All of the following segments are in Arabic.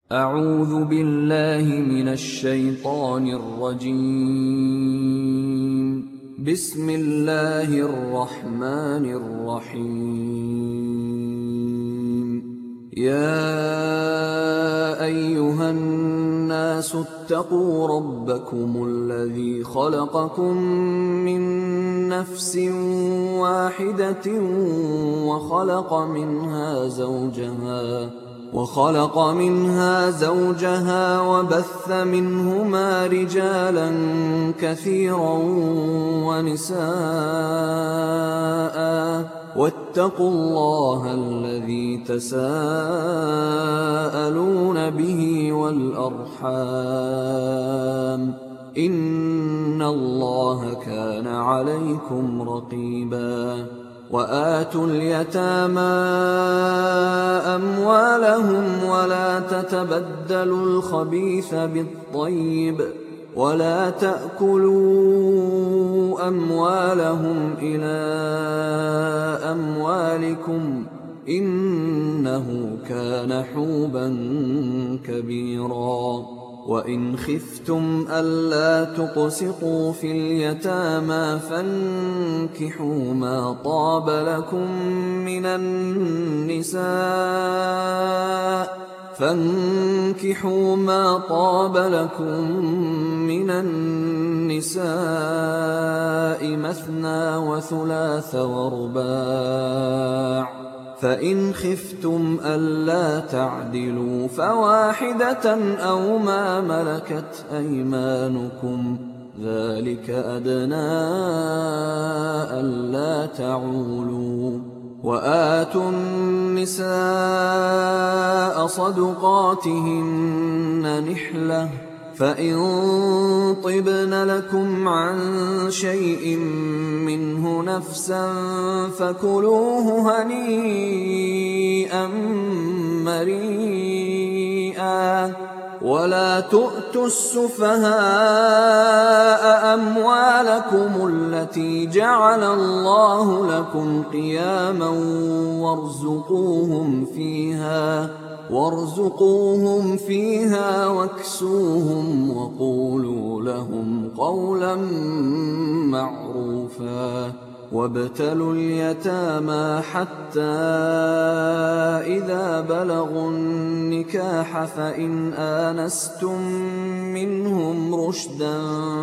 أعوذ بالله من الشيطان الرجيم. بسم الله الرحمن الرحيم. يا أيها الناس اتقوا ربكم الذي خلقكم من نفس واحدة وخلق منها زوجها وبث منهما رجالا كثيرا ونساء، واتقوا الله الذي تساءلون به والأرحام، إن الله كان عليكم رقيبا. وآتوا اليتامى أموالهم ولا تتبدلوا الخبيث بالطيب، ولا تأكلوا أموالهم إلى أموالكم، إنه كان حوبا كبيرا. وإن خفتم ألا تقسطوا في اليتامى فانكحوا ما طاب لكم من النساء مثنى وثلاث ورباع، فإن خفتم ألا تعدلوا فواحدة أو ما ملكت أيمانكم، ذلك أدنى ألا تعولوا. وآتوا النساء صدقاتهن نحلة، فإن طبن لكم عن شيء منه نفسا فكلوه هنيئا مريئا. ولا تؤتوا السفهاء أموالكم التي جعل الله لكم قياما وارزقوهم فيها واكسوهم وقولوا لهم قولا معروفا. وابتلوا اليتامى حتى إذا بلغوا النكاح فإن آنستم منهم رشدا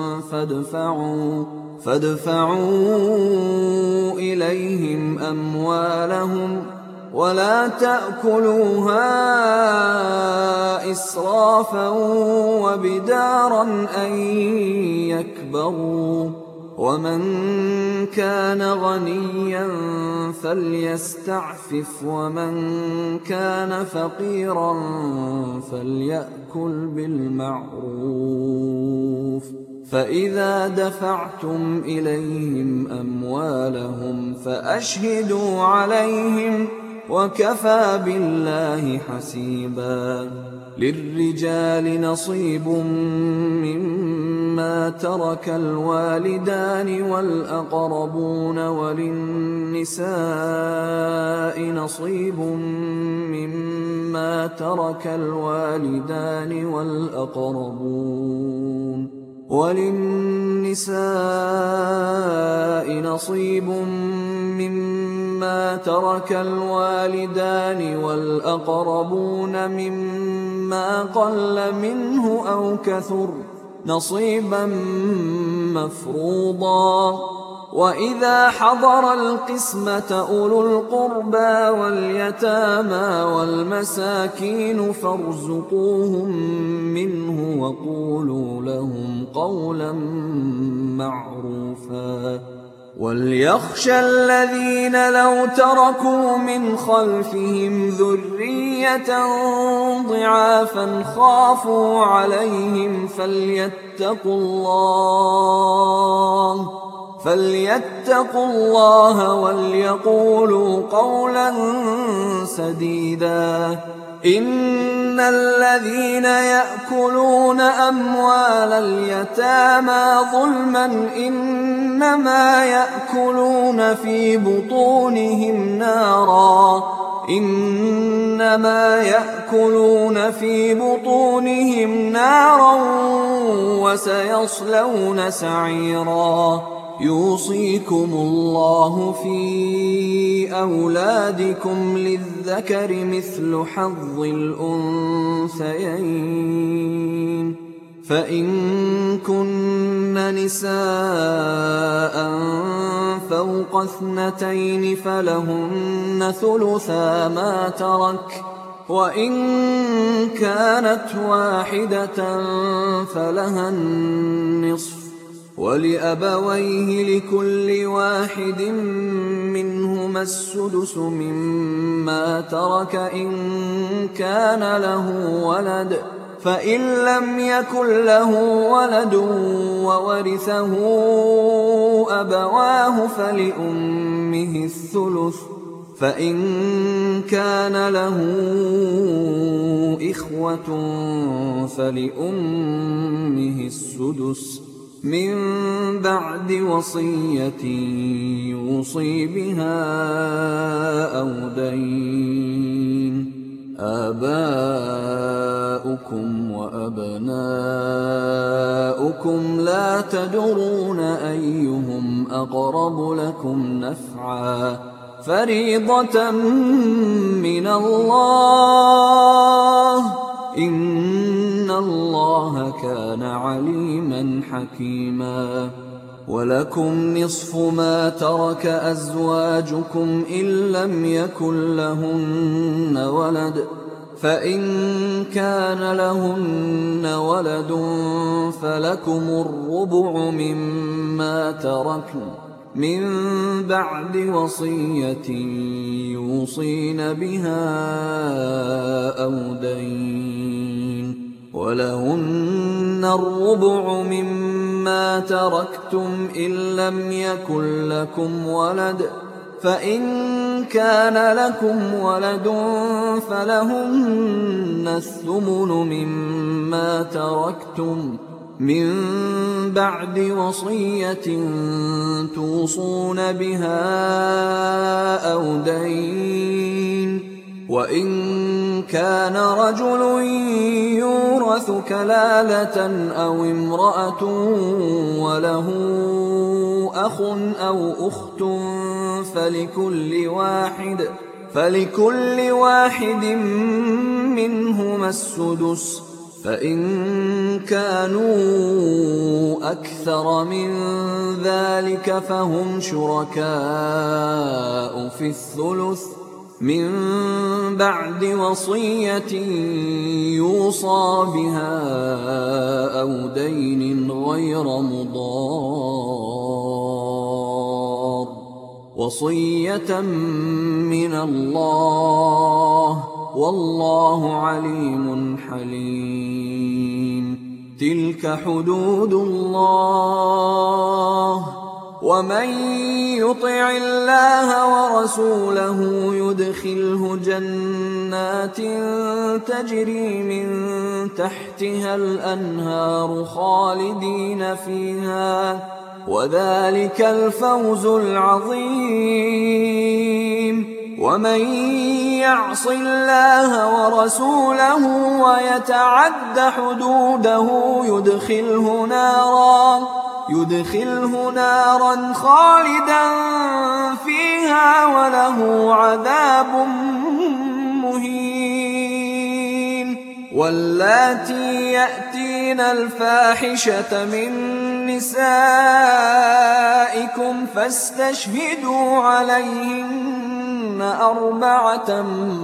فادفعوا إليهم أموالهم، ولا تأكلوها إسرافا وبدارا أن يكبروا. ومن كان غنيا فليستعفف، ومن كان فقيرا فليأكل بالمعروف. فإذا دفعتم إليهم أموالهم فأشهدوا عليهم، وكفى بالله حسيبا. للرجال نصيب مما ترك الوالدان والأقربون، وللنساء نصيب مما ترك الوالدان والأقربون مما قل منه أو كثر، نصيبا مفروضا. وإذا حضر القسمة أولو القربى واليتامى والمساكين فارزقوهم منه وقولوا لهم قولا معروفا. وليخشى الذين لو تركوا من خلفهم ذرية ضعافا خافوا عليهم فليتقوا الله وليقولوا قولا سديدا. إن الذين يأكلون أموال اليتامى ظلما إنما يأكلون في بطونهم نارا، إنما يأكلون في بطونهم نارا وسيصلون سعيرا يوصيكم الله في أولادكم للذكر مثل حظ الأنثيين فإن كن نساء فوق 2 فلهن ثلثا ما ترك وإن كانت واحدة فلها النصف ولأبويه لكل واحد منهما السدس مما ترك إن كان له ولد فإن لم يكن له ولد وورثه أبواه فلأمه الثلث فإن كان له إخوة فلأمه السدس من بعد وصية يوصي بها أو دين آباؤكم وأبناؤكم لا تدرون أيهم أقرب لكم نفعا فريضة من الله إن الله كان عليما حكيما ولكم نصف ما ترك أزواجكم إن لم يكن لهن ولد فإن كان لهن ولد فلكم الربع مما تركن من بعد وصية يوصين بها أو دين ولهن الربع مما تركتم إن لم يكن لكم ولد فإن كان لكم ولد فلهن الثمن مما تركتم من بعد وصية توصون بها أو دين وإن كان رجل يورث كلالة أو امرأة وله أخ أو أخت فلكل واحد منهما السدس فإن كانوا أكثر من ذلك فهم شركاء في الثلث من بعد وصية يوصى بها أو دين غير مضار وصية من الله والله عليم حليم تلك حدود الله ومن يطع الله ورسوله يدخله جنات تجري من تحتها الأنهار خالدين فيها وذلك الفوز العظيم ومن يعص الله ورسوله ويتعد حدوده يدخله نارا خالدا فيها وله عذاب مهين واللاتي يأتين الفاحشة من نسائكم فاستشهدوا عليهن 4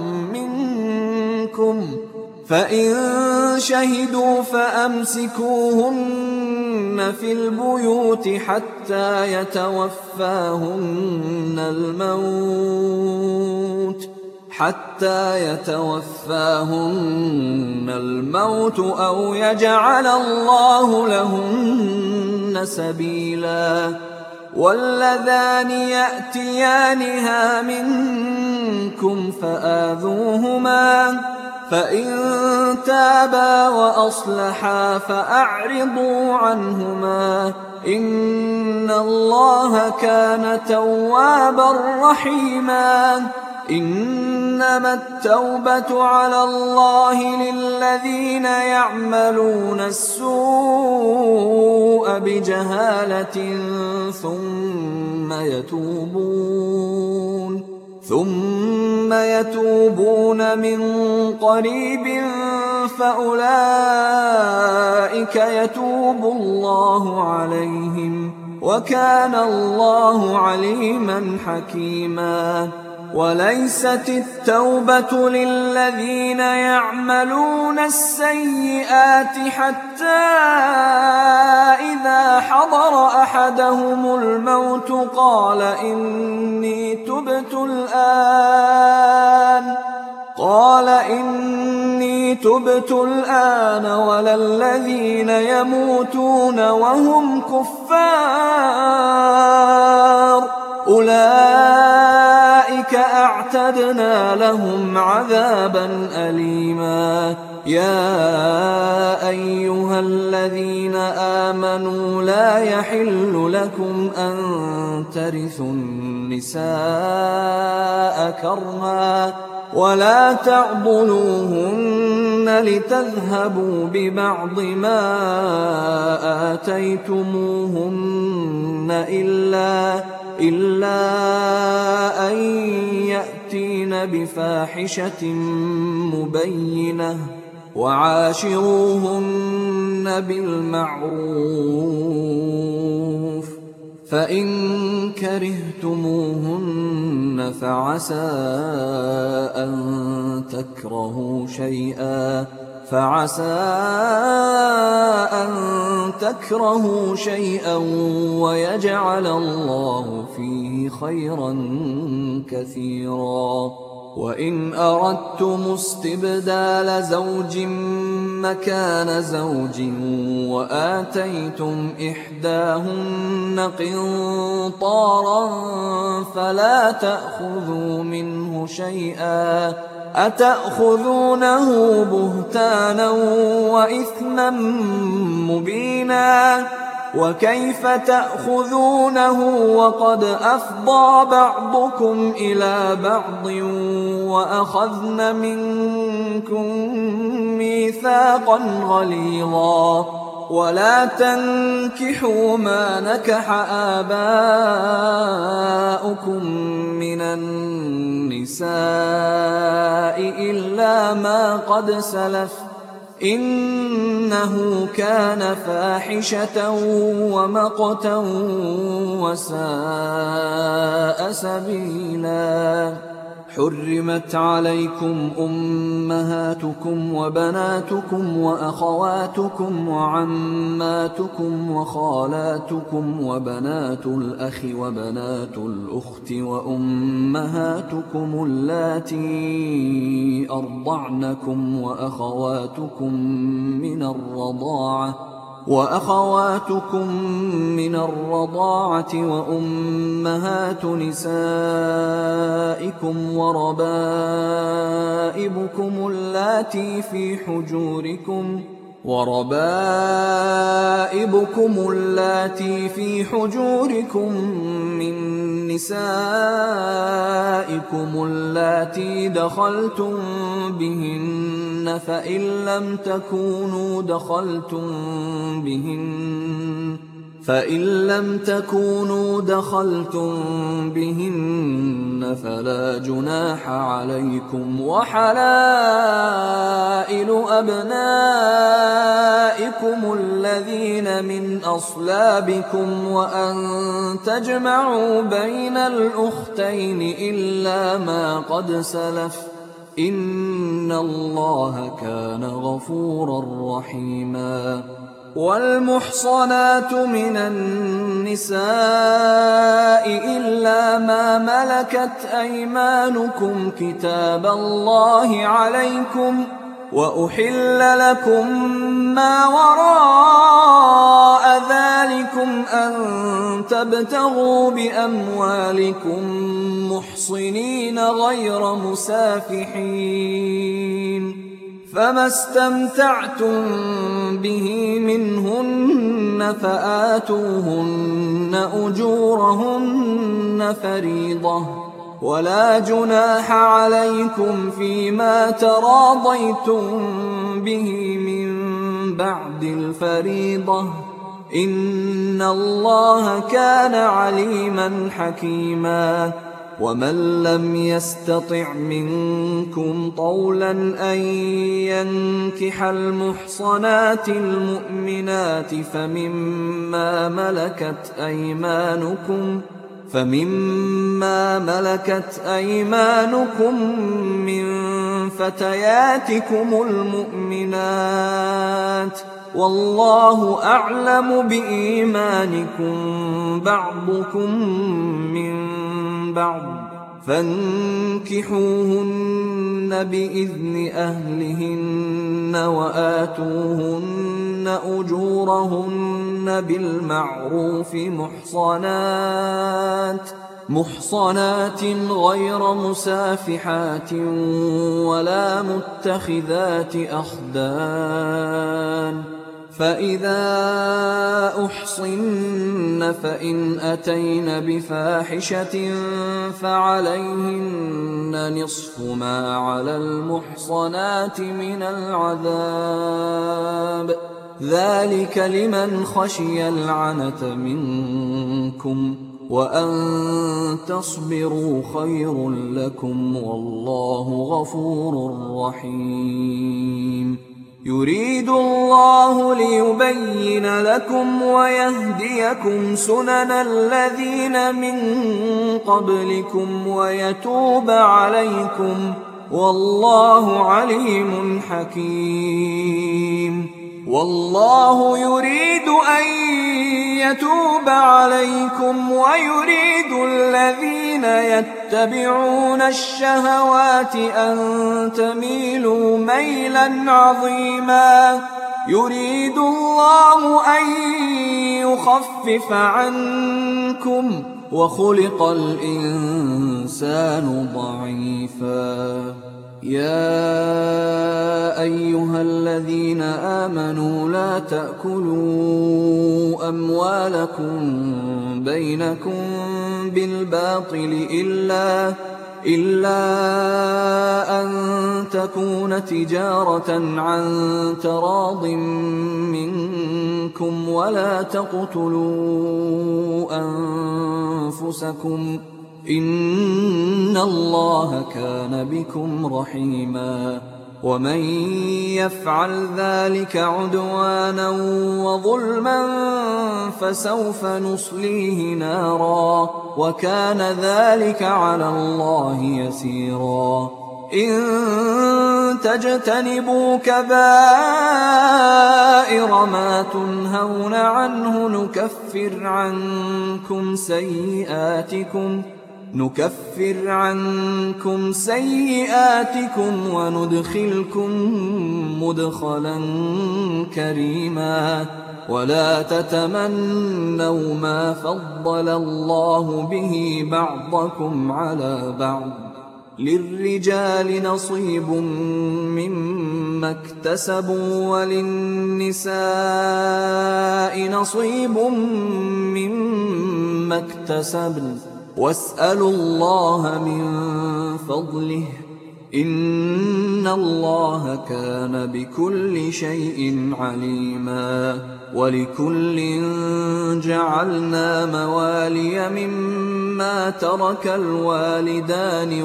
منكم فإن شهدوا فأمسكوهن في البيوت حتى يتوفاهن الموت أو يجعل الله لهن سبيلا واللذان يأتيانها منكم فآذوهما فإن تابا وأصلحا فأعرضوا عنهما إن الله كان توابا رحيما إنما التوبة على الله للذين يعملون السوء بجهالة ثم يتوبون من قريب فأولئك يتوب الله عليهم وكان الله عليما حكيما. وليست التوبة للذين يعملون السيئات حتى إذا حضر أحدهم الموت قال إني تبت الآن ولا الذين يموتون وهم كفار أولئك أعتدنا لهم عذابا أليما. يا أيها الذين آمنوا لا يحل لكم أن ترثوا النساء كرها ولا تعضلوهن لتذهبوا ببعض ما آتيتموهن إلا أن يأتين بفاحشة مبينة وعاشروهن بالمعروف فإن كرهتموهن فعسى أن تكرهوا شيئا ويجعل الله فيه خيرا كثيرا. وإن أردتم استبدال زوج مكان زوج وآتيتم إحداهن قنطارا فلا تأخذوا منه شيئا أتأخذونه بهتانا وإثما مبينا. وكيف تأخذونه وقد أفضى بعضكم إلى بعض وأخذن منكم ميثاقا غليظا. ولا تنكحوا ما نكح آباؤكم من النساء إلا ما قد سلف إنه كان فاحشة ومقتا وساء سبيلا. حرمت عليكم أمهاتكم وبناتكم وأخواتكم وعماتكم وخالاتكم وبنات الأخ وبنات الأخت وأمهاتكم اللاتي أرضعنكم وأخواتكم من الرضاعة وأمهات نسائكم وربائبكم اللاتي في حجوركم من نسائكم اللاتي دخلتم بهن فإن لم تكونوا دخلتم بهن فلا جناح عليكم. وحلائل أبنائكم الذين من أصلابكم وأن تجمعوا بين الأختين إلا ما قد سلف إن الله كان غفورا رحيما. والمحصنات من النساء إلا ما ملكت أيمانكم كتاب الله عليكم وأحل لكم ما وراء ذلكم أن تبتغوا بأموالكم محصنين غير مسافحين فما استمتعتم به منهن فآتوهن أجورهن فريضة ولا جناح عليكم فيما تراضيتم به من بعد الفريضة إن الله كان عليما حكيما ومن لم يستطع منكم طولا أن ينكح المحصنات المؤمنات فمما ملكت أيمانكم من فتياتكم المؤمنات والله أعلم بإيمانكم بعضكم من بعض فانكحوهن بإذن أهلهن وآتوهن أجورهن بالمعروف محصنات غير مسافحات ولا متخذات أخدان فإذا أحصن فإن أتين بفاحشة فعليهن نصف ما على المحصنات من العذاب ذلك لمن خشي العنة منكم وأن تصبروا خير لكم والله غفور رحيم يريد الله ليبين لكم ويهديكم سنن الذين من قبلكم ويتوب عليكم والله عليم حكيم والله يريد أن يتوب عليكم ويريد الذين يتبعون الشهوات أن تميلوا ميلا عظيما يريد الله أن يخفف عنكم وخلق الإنسان ضعيفا يا أيها الذين آمنوا لا تأكلوا أموالكم بينكم بالباطل إلا أن تكون تجارة عن تراض منكم ولا تقتلوا أنفسكم إن الله كان بكم رحيما ومن يفعل ذلك عدوانا وظلما فسوف نصليه نارا وكان ذلك على الله يسيرا إن تجتنبوا كبائر ما تنهون عنه نكفر عنكم سيئاتكم وندخلكم مدخلا كريما ولا تتمنوا ما فضل الله به بعضكم على بعض للرجال نصيب مما اكتسبوا وللنساء نصيب مما اكتسبن واسألوا الله من فضله إن الله كان بكل شيء عليما ولكل جعلنا موالي مما ترك الوالدان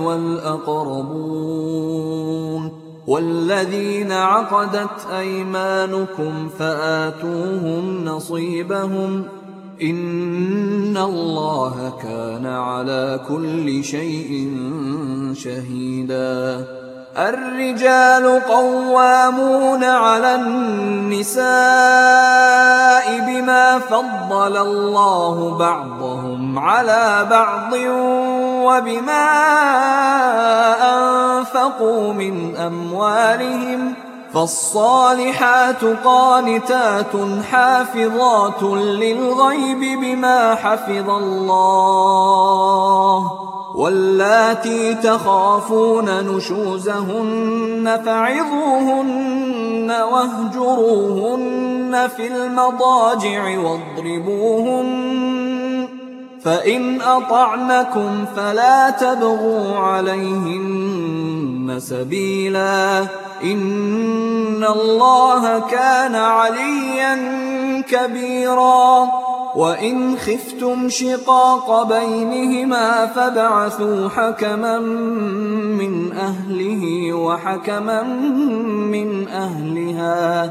والأقربون والذين عقدت أيمانكم فآتوهم نصيبهم إن الله كان على كل شيء شهيدا الرجال قوامون على النساء بما فضل الله بعضهم على بعض وبما أنفقوا من أموالهم فالصالحات قانتات حافظات للغيب بما حفظ الله واللاتي تخافون نشوزهن فعظوهن واهجروهن في المضاجع واضربوهن فإن أطعنكم فلا تبغوا عليهن سبيلا إن الله كان عليا كبيرا وإن خفتم شقاق بينهما فابعثوا حكما من أهله وحكما من أهلها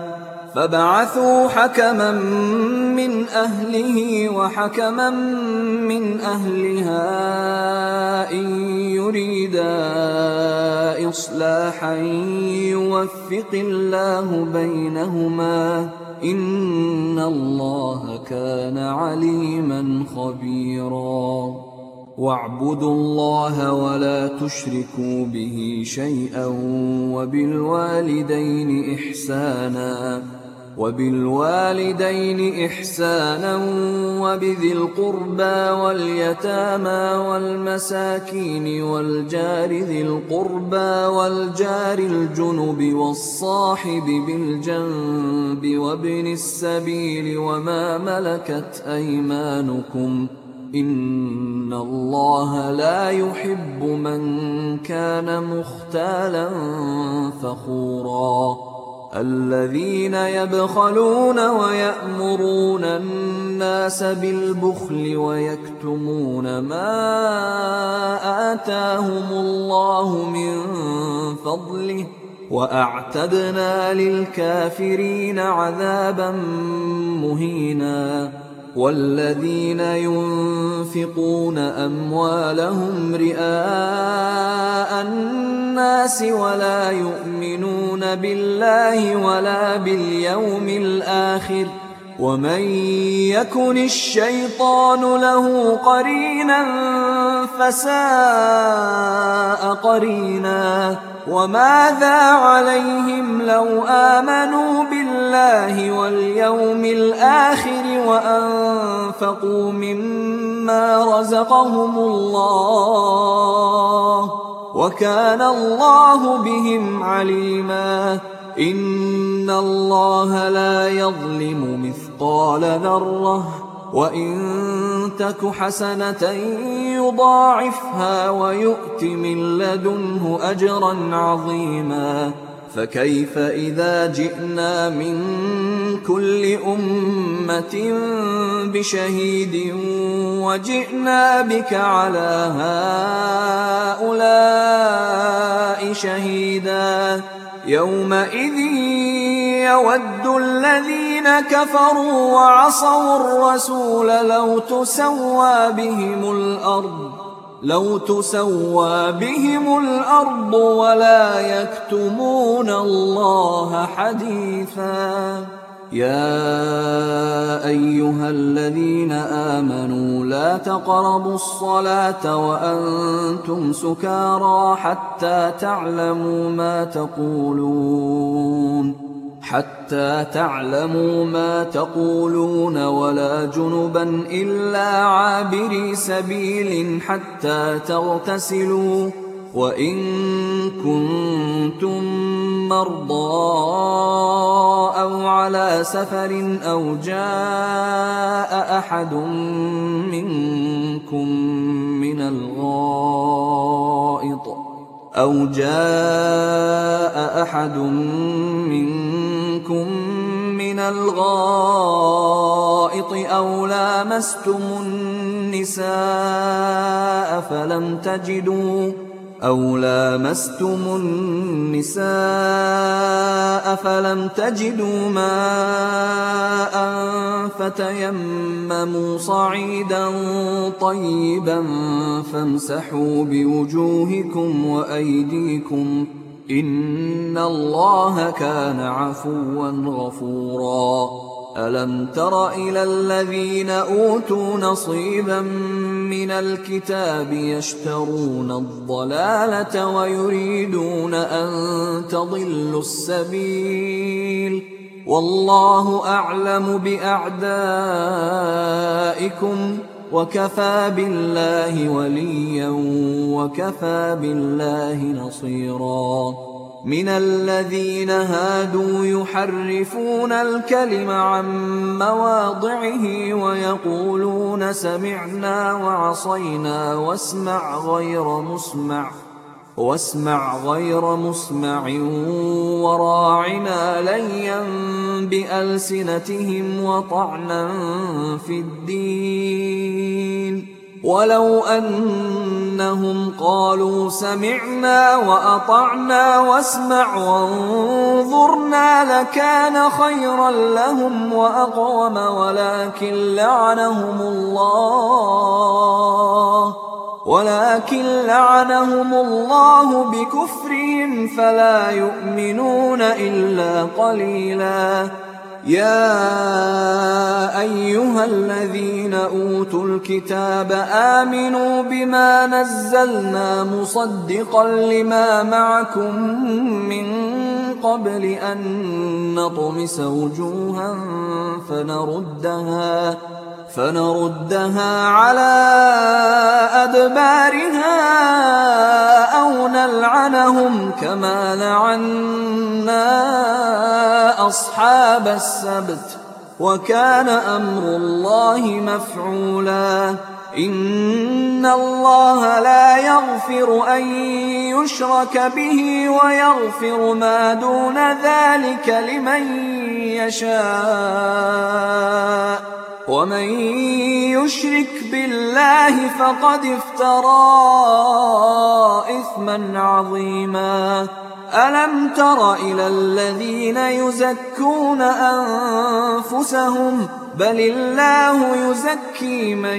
إن يريدا إصلاحا يوفق الله بينهما إن الله كان عليما خبيرا واعبدوا الله ولا تشركوا به شيئا وبالوالدين إحسانا وبذي القربى واليتامى والمساكين والجار ذي القربى والجار الجنب والصاحب بالجنب وابن السبيل وما ملكت أيمانكم إن الله لا يحب من كان مختالا فخورا الذين يبخلون ويأمرون الناس بالبخل ويكتمون ما آتاهم الله من فضله وأعتدنا للكافرين عذابا مهينا والذين ينفقون أموالهم رئاء الناس ولا يؤمنون بالله ولا باليوم الآخر ومن يكن الشيطان له قرينا فساء قرينا وماذا عليهم لو آمنوا بالله واليوم الآخر وأنفقوا مما رزقهم الله وكان الله بهم عليما إن الله لا يظلم مثقال ذرة وإن تك حسنة يضاعفها ويؤت من لدنه أجرا عظيما فكيف إذا جئنا من كل أمة بشهيد وجئنا بك على هؤلاء شهيدا يومئذ يود الذين كفروا وعصوا الرسول لو تسوى بهم الأرض ولا يكتمون الله حديثا يا أيها الذين آمنوا لا تقربوا الصلاة وأنتم سكارى حتى تعلموا ما تقولون ولا جنبا إلا عابري سبيل حتى تغتسلوا وإن كنتم مرضى أو على سفر أو جاء أحد منكم من الغائط أو لامستم النساء فلم تجدوا ماء فتيمموا صعيدا طيبا فامسحوا بوجوهكم وأيديكم إن الله كان عفوا غفورا ألم تر إلى الذين أوتوا نصيبا من الكتاب يشترون الضلالة ويريدون أن تضلوا السبيل والله أعلم بأعدائكم وكفى بالله وليا وكفى بالله نصيرا من الذين هادوا يحرفون الكلم عن مواضعه ويقولون سمعنا وعصينا واسمع غير مسمع وراعنا ليا بألسنتهم وطعنا في الدين ولو أنهم قالوا سمعنا وأطعنا واسمع وانظرنا لكان خيرا لهم وأقوم ولكن لعنهم الله بكفرهم فلا يؤمنون إلا قليلا. يا أيها الذين أوتوا الكتاب آمنوا بما نزلنا مصدقا لما معكم من قبل أن نطمس وجوها فنردها على أدبارها أو نلعنهم كما لعنا أصحاب السبت وكان أمر الله مفعولا. إن الله لا يغفر أن يشرك به ويغفر ما دون ذلك لمن يشاء ومن يشرك بالله فقد افترى إثما عظيما. ألم تر إلى الذين يزكون أنفسهم بل الله يزكي من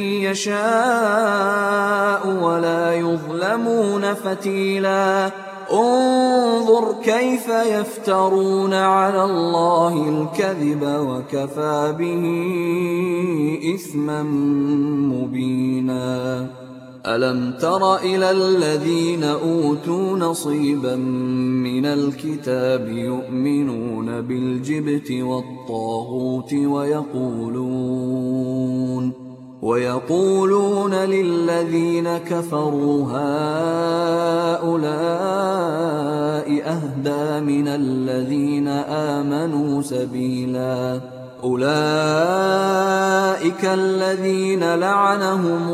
يشاء ولا يظلمون فتيلا. انظر كيف يفترون على الله الكذب وكفى به إثما مبينا. ألم تر إلى الذين أوتوا نصيبا من الكتاب يؤمنون بالجبت والطاغوت ويقولون للذين كفروا هؤلاء أهدى من الذين آمنوا سبيلا. أولئك الذين لعنهم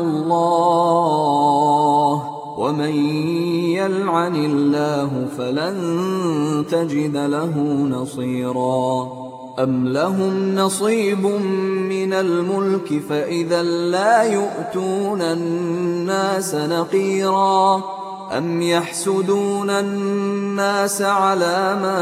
الله ومن يلعن الله فلن تجد له نصيرا. أم لهم نصيب من الملك فإذا لا يؤتون الناس نقيرا. أم يحسدون الناس على ما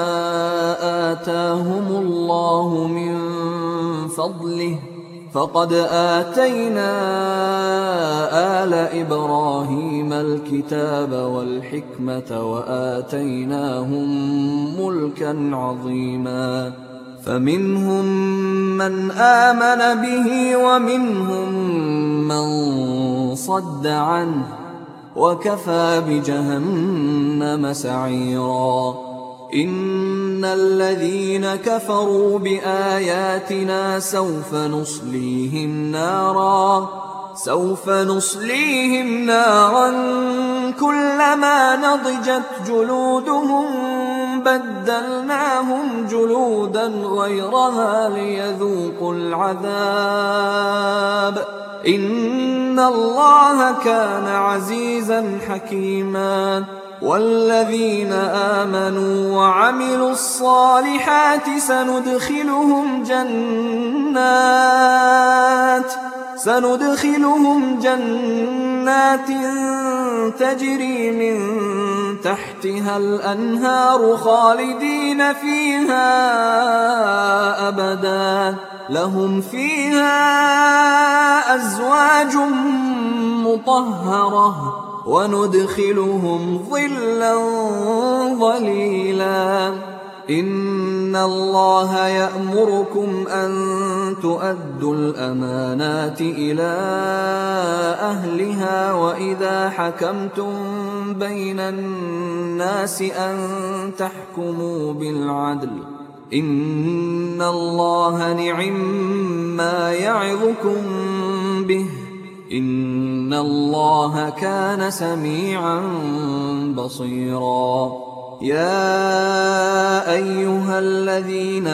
آتاهم الله من فضله فقد آتينا آل إبراهيم الكتاب والحكمة وآتيناهم ملكا عظيما. فمنهم من آمن به ومنهم من صد عنه وكفى بجهنم سعيرا. إن الذين كفروا بآياتنا سوف نصليهم نارا كلما نضجت جلودهم بدلناهم جلودا غيرها ليذوقوا العذاب إن الله كان عزيزا حكيما. والذين آمنوا وعملوا الصالحات سندخلهم جنات تجري من تحتها الأنهار خالدين فيها أبدا لهم فيها أزواج مطهرة وندخلهم ظلا ظليلا. إن الله يأمركم أن تؤدوا الأمانات إلى أهلها وإذا حكمتم بين الناس أن تحكموا بالعدل إن الله نعما يعظكم به إن الله كان سميعا بصيرا. يا أيها الذين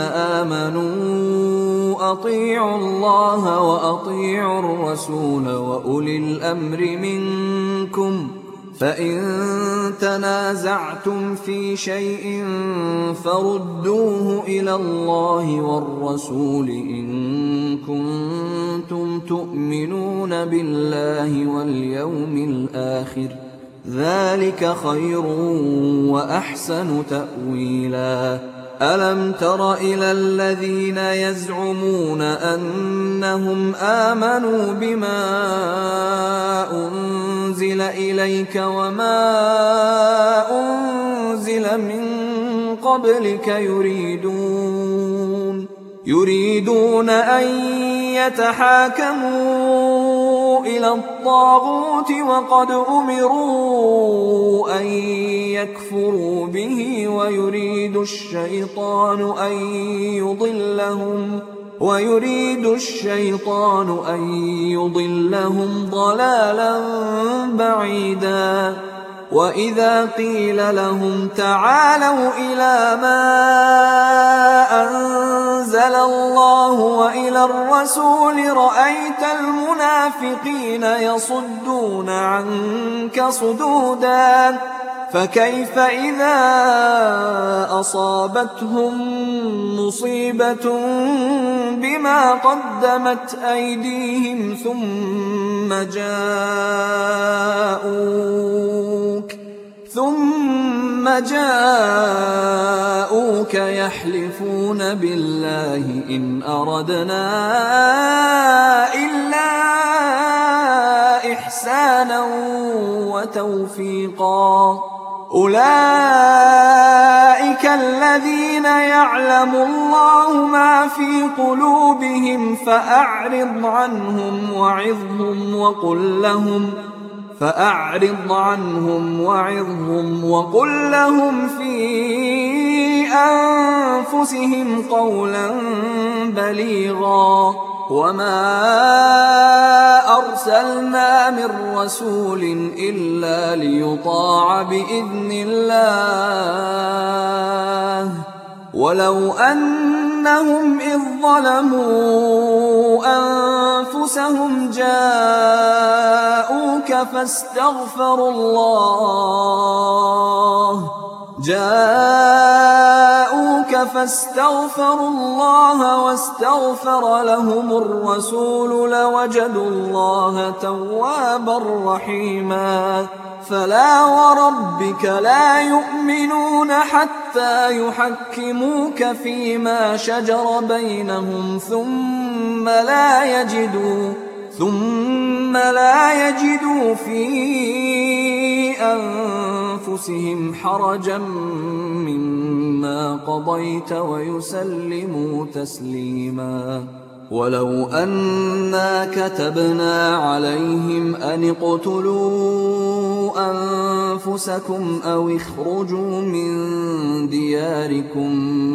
آمنوا أطيعوا الله وأطيعوا الرسول وأولي الأمر منكم فإن تنازعتم في شيء فردوه إلى الله والرسول إن كنتم تؤمنون بالله واليوم الآخر ذلك خير وأحسن تأويلا ألم تر إلى الذين يزعمون أنهم آمنوا بما أنزل إليك وما أنزل من قبلك يريدون أن يتحاكموا إلى الطاغوت وقد أمروا أن يكفروا به ويريد الشيطان أن يضلهم ضلالا بعيدا وإذا قيل لهم تعالوا إلى ما أنزل الله وإلى الرسول رأيت المنافقين يصدون عنك صدودا فكيف إذا أصابتهم مصيبة بما قدمت أيديهم ثم جاءوك يحلفون بالله إن أردنا إلا إحسانا وتوفيقا أولئك الذين يعلم الله ما في قلوبهم فأعرض عنهم وقل لهم في أنفسهم قولا بليغا وما أرسلنا من رسول إلا ليطاع بإذن الله ولو أنهم إذ ظلموا أنفسهم جاءوك فاستغفروا الله واستغفر لهم الرسول لوجدوا الله توابا رحيما فلا وربك لا يؤمنون حتى يحكموك فيما شجر بينهم ثم لا يجدوا في أنفسهم حرجا مما قضيت ويسلموا تسليما ولو أنا كتبنا عليهم أن اقتلوا أنفسكم أو اخرجوا من دياركم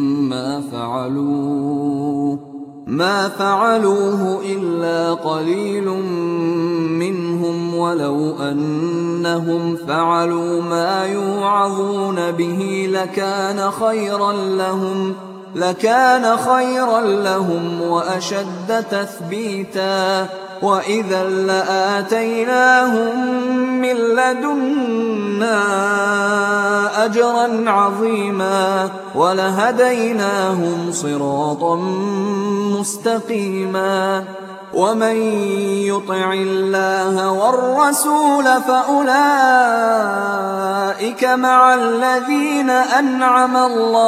ما فعلوه إلا قليل منهم ولو أنهم فعلوا ما يوعظون به لكان خيرا لهم وأشد تثبيتا وإذا لآتيناهم من لدنا أجرا عظيما ولهديناهم صراطا مستقيما ومن يطع الله والرسول فأولئك مع الذين أنعم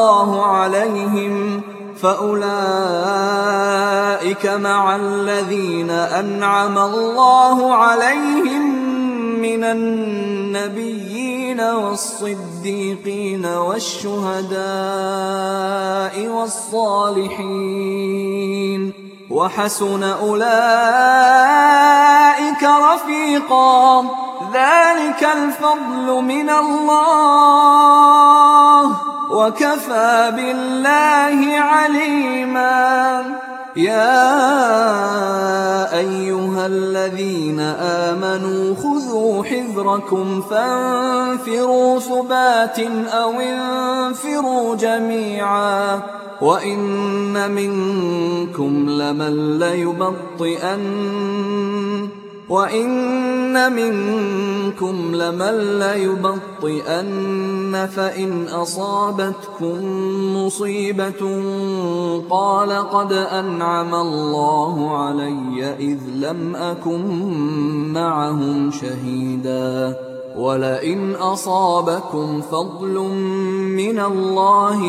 الله عليهم من النبيين والصديقين والشهداء والصالحين وحسن أولئك رفيقا ذلك الفضل من الله وكفى بالله عليما يا أيها الذين آمنوا خذوا حذركم فانفروا ثبات أو انفروا جميعا وإن منكم لمن ليبطئن فإن أصابتكم مصيبة قال قد أنعم الله علي إذ لم أكن معهم شهيدا ولئن أصابكم فضل من الله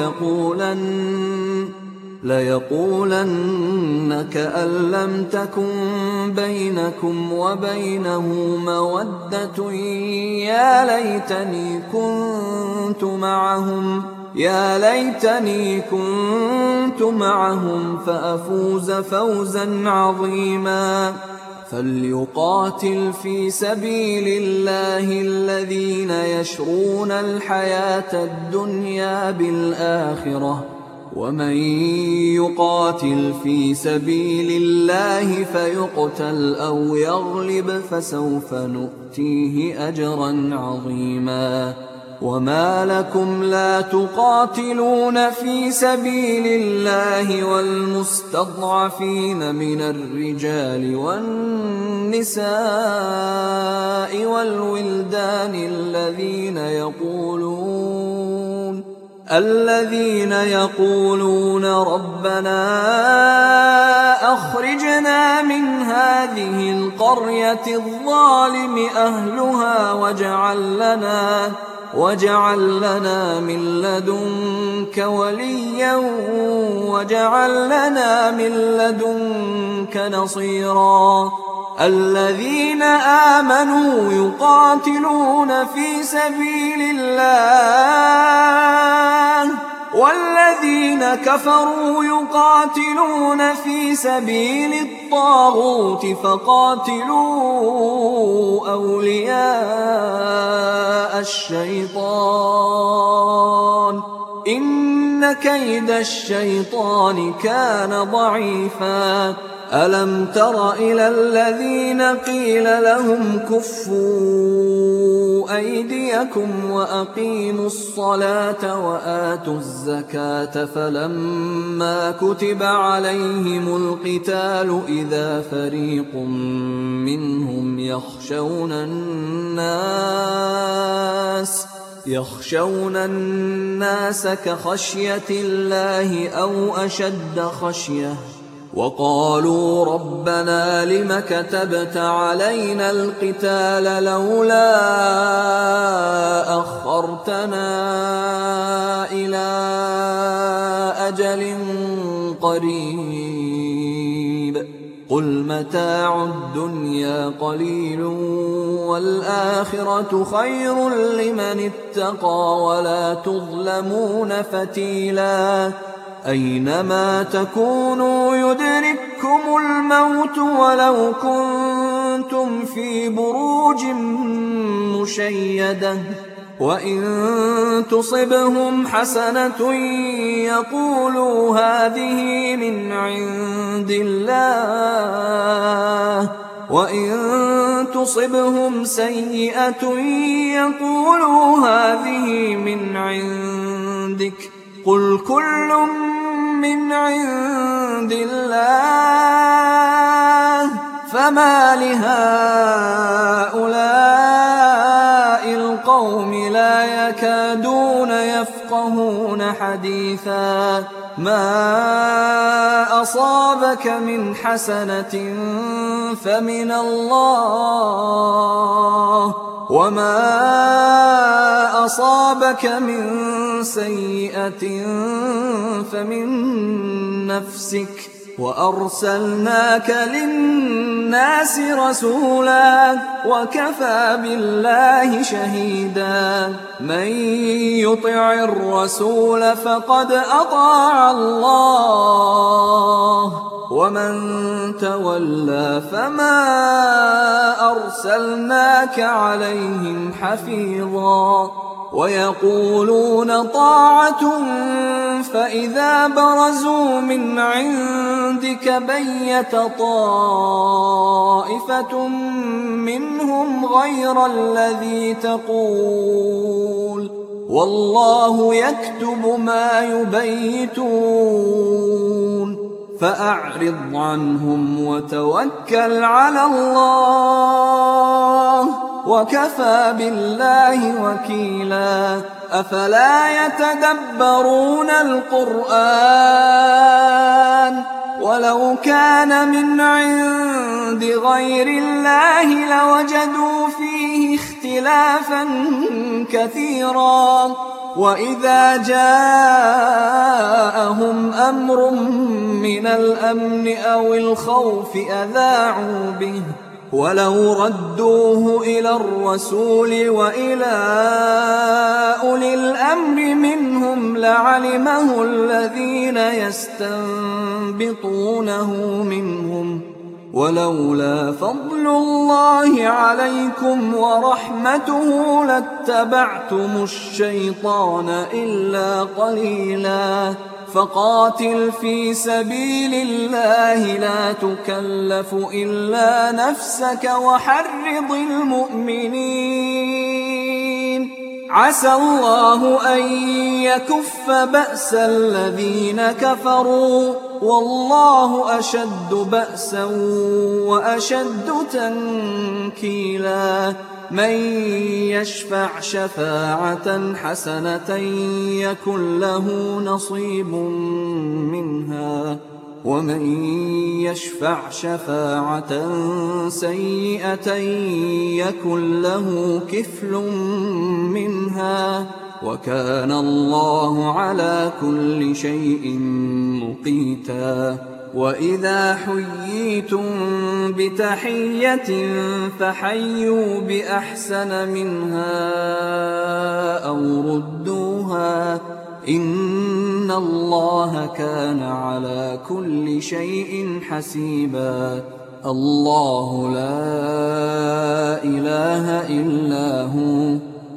ليقولن كأن لم تكن بينكم وبينه مودة يا ليتني كنت معهم فأفوز فوزا عظيما فليقاتل في سبيل الله الذين يشرون الحياة الدنيا بالآخرة ومن يقاتل في سبيل الله فيقتل أو يغلب فسوف نؤتيه أجرا عظيما وما لكم لا تقاتلون في سبيل الله والمستضعفين من الرجال والنساء والولدان الذين يقولون ربنا أخرجنا من هذه القرية الظالم أهلها واجعل لنا من لدنك وليا واجعل لنا من لدنك نصيرا الذين آمنوا يقاتلون في سبيل الله والذين كفروا يقاتلون في سبيل الطاغوت فقاتلوا أولياء الشيطان إن كيد الشيطان كان ضعيفا ألم تر إلى الذين قيل لهم كفوا أيديكم وأقيموا الصلاة وآتوا الزكاة فلما كتب عليهم القتال إذا فريق منهم يخشون الناس كخشية الله أو أشد خشية وقالوا ربنا لم كتبت علينا القتال لولا أخرتنا إلى أجل قريب قل متاع الدنيا قليل والآخرة خير لمن اتقى ولا تظلمون فتيلا أينما تكونوا يدرككم الموت ولو كنتم في بروج مشيدة وإن تصبهم حسنة يقولوا هذه من عند الله وإن تصبهم سيئة يقولوا هذه من عندك قل كل من عند الله فما لهؤلاء القوم لا يكادون يفقهون حديثا ما أصابك من حسنة فمن الله وما أصابك من سيئة فمن نفسك وأرسلناك للناس رسولا وكفى بالله شهيدا من يطع الرسول فقد أطاع الله ومن تولى فما أرسلناك عليهم حفيظا ويقولون طاعة فإذا برزوا من عندك بيت طائفة منهم غير الذي تقول والله يكتب ما يبيتون فأعرض عنهم وتوكل على الله وكفى بالله وكيلا أفلا يتدبرون القرآن ولو كان من عند غير الله لوجدوا فيه اختلافا كثيرا وإذا جاءهم أمر من الأمن أو الخوف أذاعوا به ولو ردوه إلى الرسول وإلى أولي الأمر منهم لعلمه الذين يستنبطونه منهم ولولا فضل الله عليكم ورحمته لاتبعتم الشيطان إلا قليلا فقاتل في سبيل الله لا تكلف إلا نفسك وحرض المؤمنين عسى الله أن يكف بأس الذين كفروا والله أشد بأسا وأشد تنكيلا من يشفع شفاعة حسنة يكن له نصيب منها ومن يشفع شفاعة سيئة يكن له كفل منها وكان الله على كل شيء مقيتا وإذا حييتم بتحية فحيوا بأحسن منها أو ردوها إن الله كان على كل شيء حسيبا الله لا إله إلا هو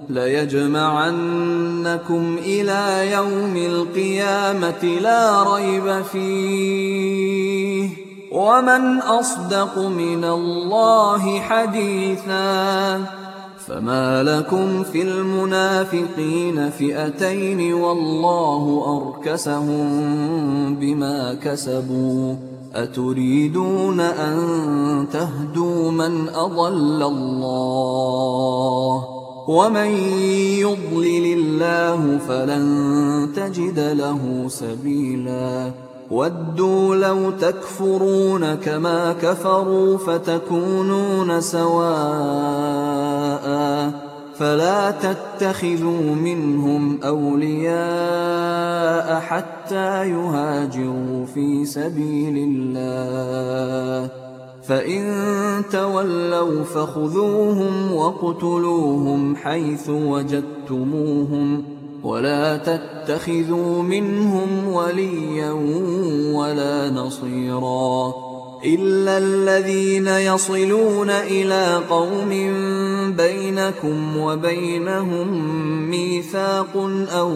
ليجمعنكم إلى يوم القيامة لا ريب فيه ومن أصدق من الله حديثا فما لكم في المنافقين فئتين والله أركسهم بما كسبوا أتريدون أن تهدوا من أضل الله ومن يضلل الله فلن تجد له سبيلا ودوا لو تكفرون كما كفروا فتكونون سواء فلا تتخذوا منهم أولياء حتى يهاجروا في سبيل الله فإن تولوا فخذوهم وَاقْتُلُوهُمْ حيث وجدتموهم ولا تتخذوا منهم وليا ولا نصيرا إلا الذين يصلون إلى قوم بينكم وبينهم ميثاق أو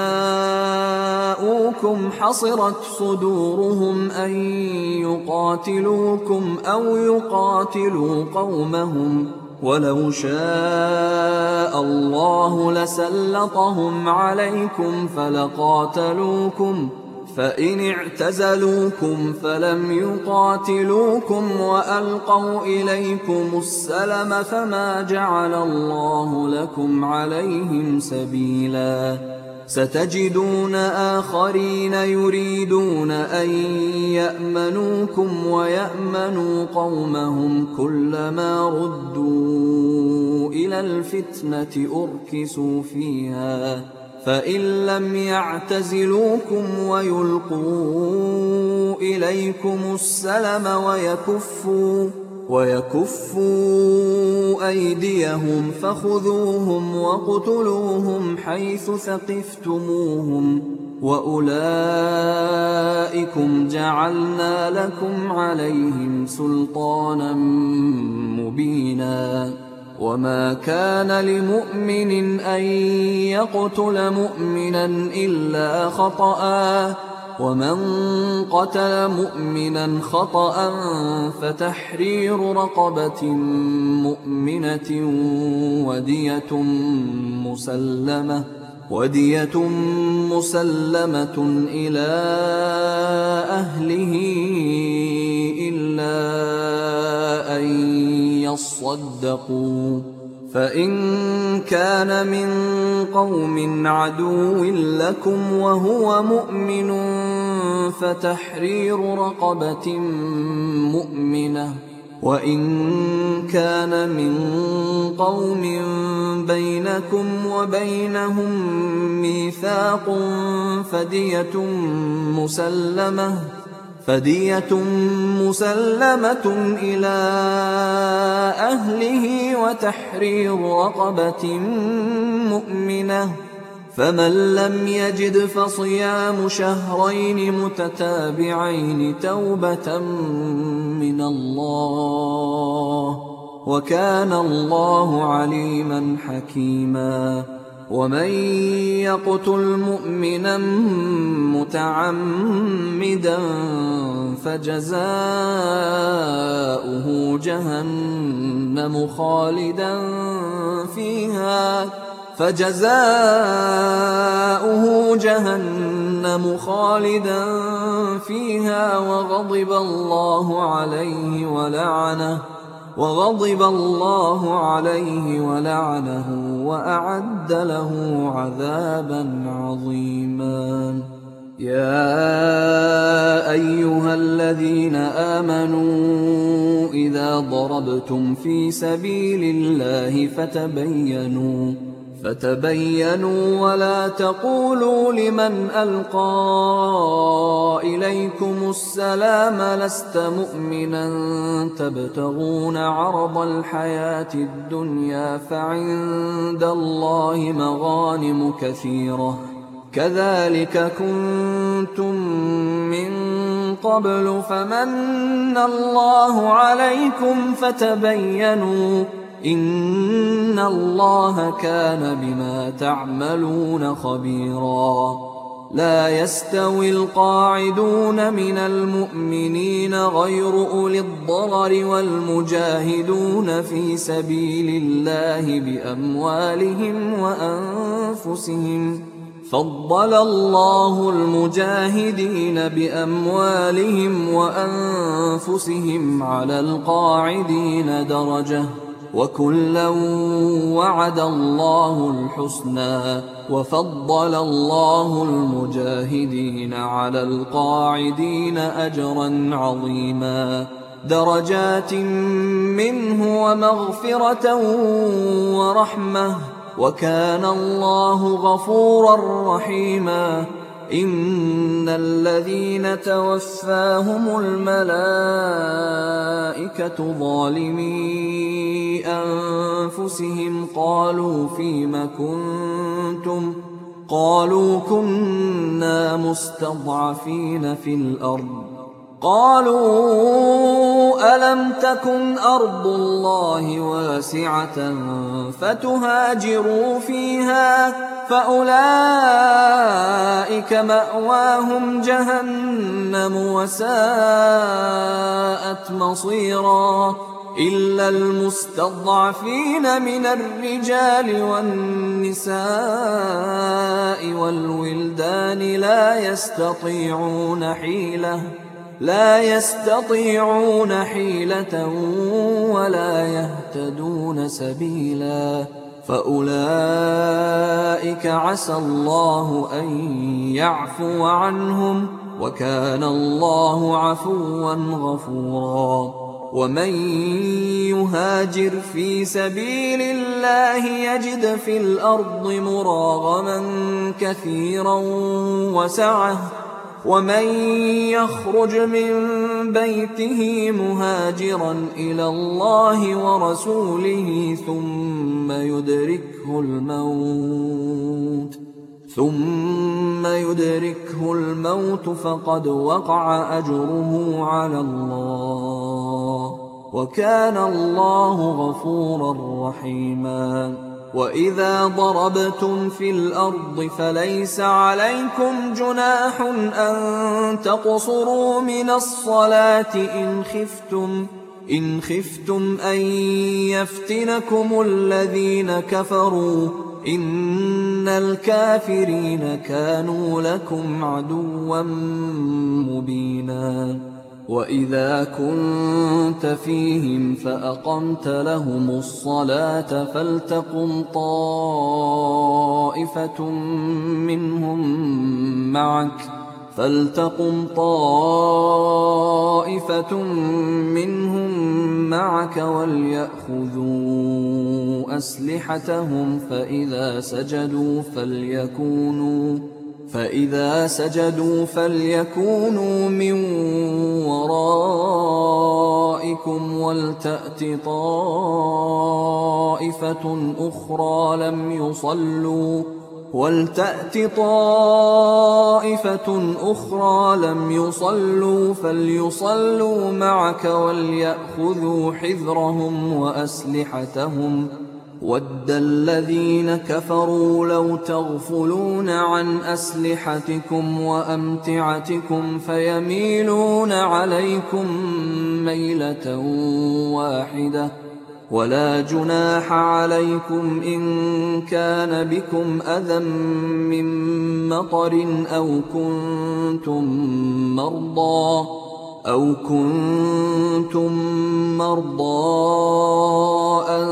جاءوكم حصرت صدورهم أن يقاتلوكم أو يقاتلوا قومهم ولو شاء الله لسلطهم عليكم فلقاتلوكم فإن اعتزلوكم فلم يقاتلوكم وألقوا إليكم السلم فما جعل الله لكم عليهم سبيلا ستجدون آخرين يريدون أن يأمنوكم ويأمنوا قومهم كلما ردوا إلى الفتنة أركسوا فيها فإن لم يعتزلوكم ويلقوا إليكم السلم ويكفوا أيديهم فخذوهم واقتلوهم حيث ثقفتموهم وأولئكم جعلنا لكم عليهم سلطانا مبينا وما كان لمؤمن أن يقتل مؤمنا إلا خطأ، ومن قتل مؤمنا خطأ فتحرير رقبة مؤمنة ودية مسلمة إلى أهله إلا أن يصدقوا، فإن كان من قوم عدو لكم وهو مؤمن فتحرير رقبة مؤمنة، وإن كان من قوم بينكم وبينهم ميثاق فدية مسلمة إلى أهله وتحرير رقبة مؤمنة، فمن لم يجد فصيام شهرين متتابعين توبة من الله، وكان الله عليما حكيما. ومن يقتل مؤمنا متعمدا فجزاؤه جهنم خالدا فيها وغضب الله عليه ولعنه وأعد له عذابا عظيما. يا أيها الذين آمنوا إذا ضربتم في سبيل الله فتبينوا ولا تقولوا لمن ألقى إليكم السلام لست مؤمنا تبتغون عرض الحياة الدنيا فعند الله مغانم كثيرة كذلك كنتم من قبل فمن الله عليكم فتبينوا إن الله كان بما تعملون خبيرا. لا يستوي القاعدون من المؤمنين غير أولي الضرر والمجاهدون في سبيل الله بأموالهم وأنفسهم، فضل الله المجاهدين بأموالهم وأنفسهم على القاعدين درجة، وكلا وعد الله الحسنى، وفضل الله المجاهدين على القاعدين أجرا عظيما، درجات منه ومغفرة ورحمة، وكان الله غفورا رحيما. إن الذين توفاهم الملائكة ظالمي أنفسهم قالوا فيم كنتم؟ قالوا كنا مستضعفين في الأرض، قالوا ألم تكن أرض الله واسعة فتهاجروا فيها فأولئك مأواهم جهنم وساءت مصيرا. إلا المستضعفين من الرجال والنساء والولدان لا يستطيعون حيلة ولا يهتدون سبيلا، فأولئك عسى الله أن يعفو عنهم، وكان الله عفوا غفورا. ومن يهاجر في سبيل الله يجد في الأرض مراغما كثيرا وسعة، ومن يخرج من بيته مهاجرا إلى الله ورسوله ثم يدركه الموت فقد وقع أجره على الله، وكان الله غفورا رحيما. وإذا ضربتم في الأرض فليس عليكم جناح أن تقصروا من الصلاة إن خفتم أن يفتنكم الذين كفروا إن الكافرين كانوا لكم عدوا مبينا. وإذا كنت فيهم فأقمت لهم الصلاة فلتقم طائفة منهم معك وليأخذوا أسلحتهم فإذا سجدوا فليكونوا من ورائكم ولتأت طائفة أخرى لم يصلوا فليصلوا معك وليأخذوا حذرهم وأسلحتهم. وَدَّ الَّذِينَ كَفَرُوا لَوْ تَغْفُلُونَ عَنْ أَسْلِحَتِكُمْ وَأَمْتِعَتِكُمْ فَيَمِيلُونَ عَلَيْكُمْ مَيْلَةً وَاحِدَةً. وَلَا جُنَاحَ عَلَيْكُمْ إِن كَانَ بِكُمْ أَذًى مِّن مَّطَرٍ أَوْ كُنتُم مَّرْضَىٰ أَن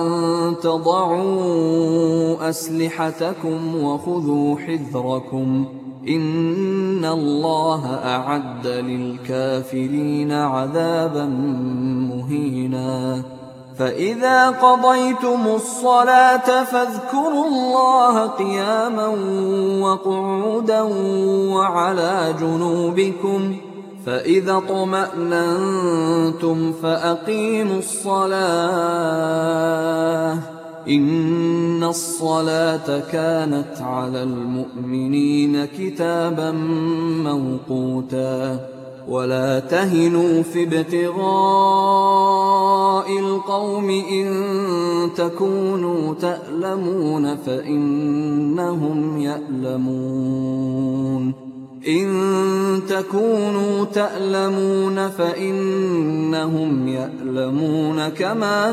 تَضَعُوا أَسْلِحَتَكُمْ وَخُذُوا حِذْرَكُمْ إِنَّ اللَّهَ أَعَدَّ لِلْكَافِرِينَ عَذَابًا مُّهِينًا. فَإِذَا قَضَيْتُمُ الصَّلَاةَ فاذكروا الله قِيَامًا وَقُعُودًا وَعَلَىٰ جُنُوبِكُمْ فإذا اطمأننتم فأقيموا الصلاة إن الصلاة كانت على المؤمنين كتابا موقوتا. ولا تهنوا في ابتغاء القوم إن تكونوا تألمون فإنهم يألمون كما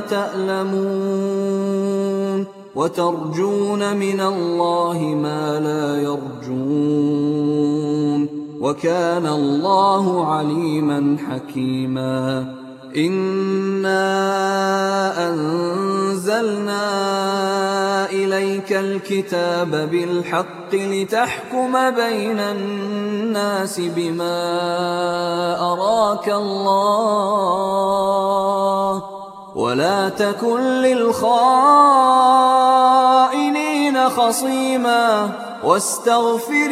تألمون وترجون من الله ما لا يرجون وكان الله عليما حكيما. إنا أنزلنا إليك الكتاب بالحق لتحكم بين الناس بما أراك الله ولا تكن للخائنين خصيما واستغفر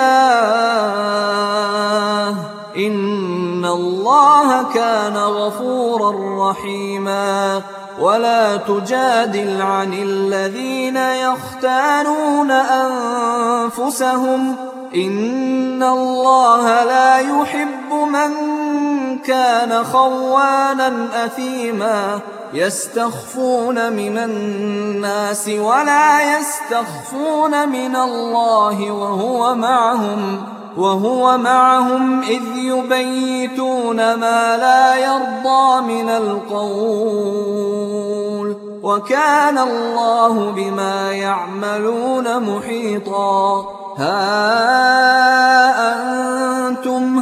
الله إن الله كان غفورا رحيما. ولا تجادل عن الذين يختانون أنفسهم إن الله لا يحب من كان خوانا أثيما. يستخفون من الناس ولا يستخفون من الله وهو معهم إذ يبيتون ما لا يرضى من القول وكان الله بما يعملون محيطا. ها أنتم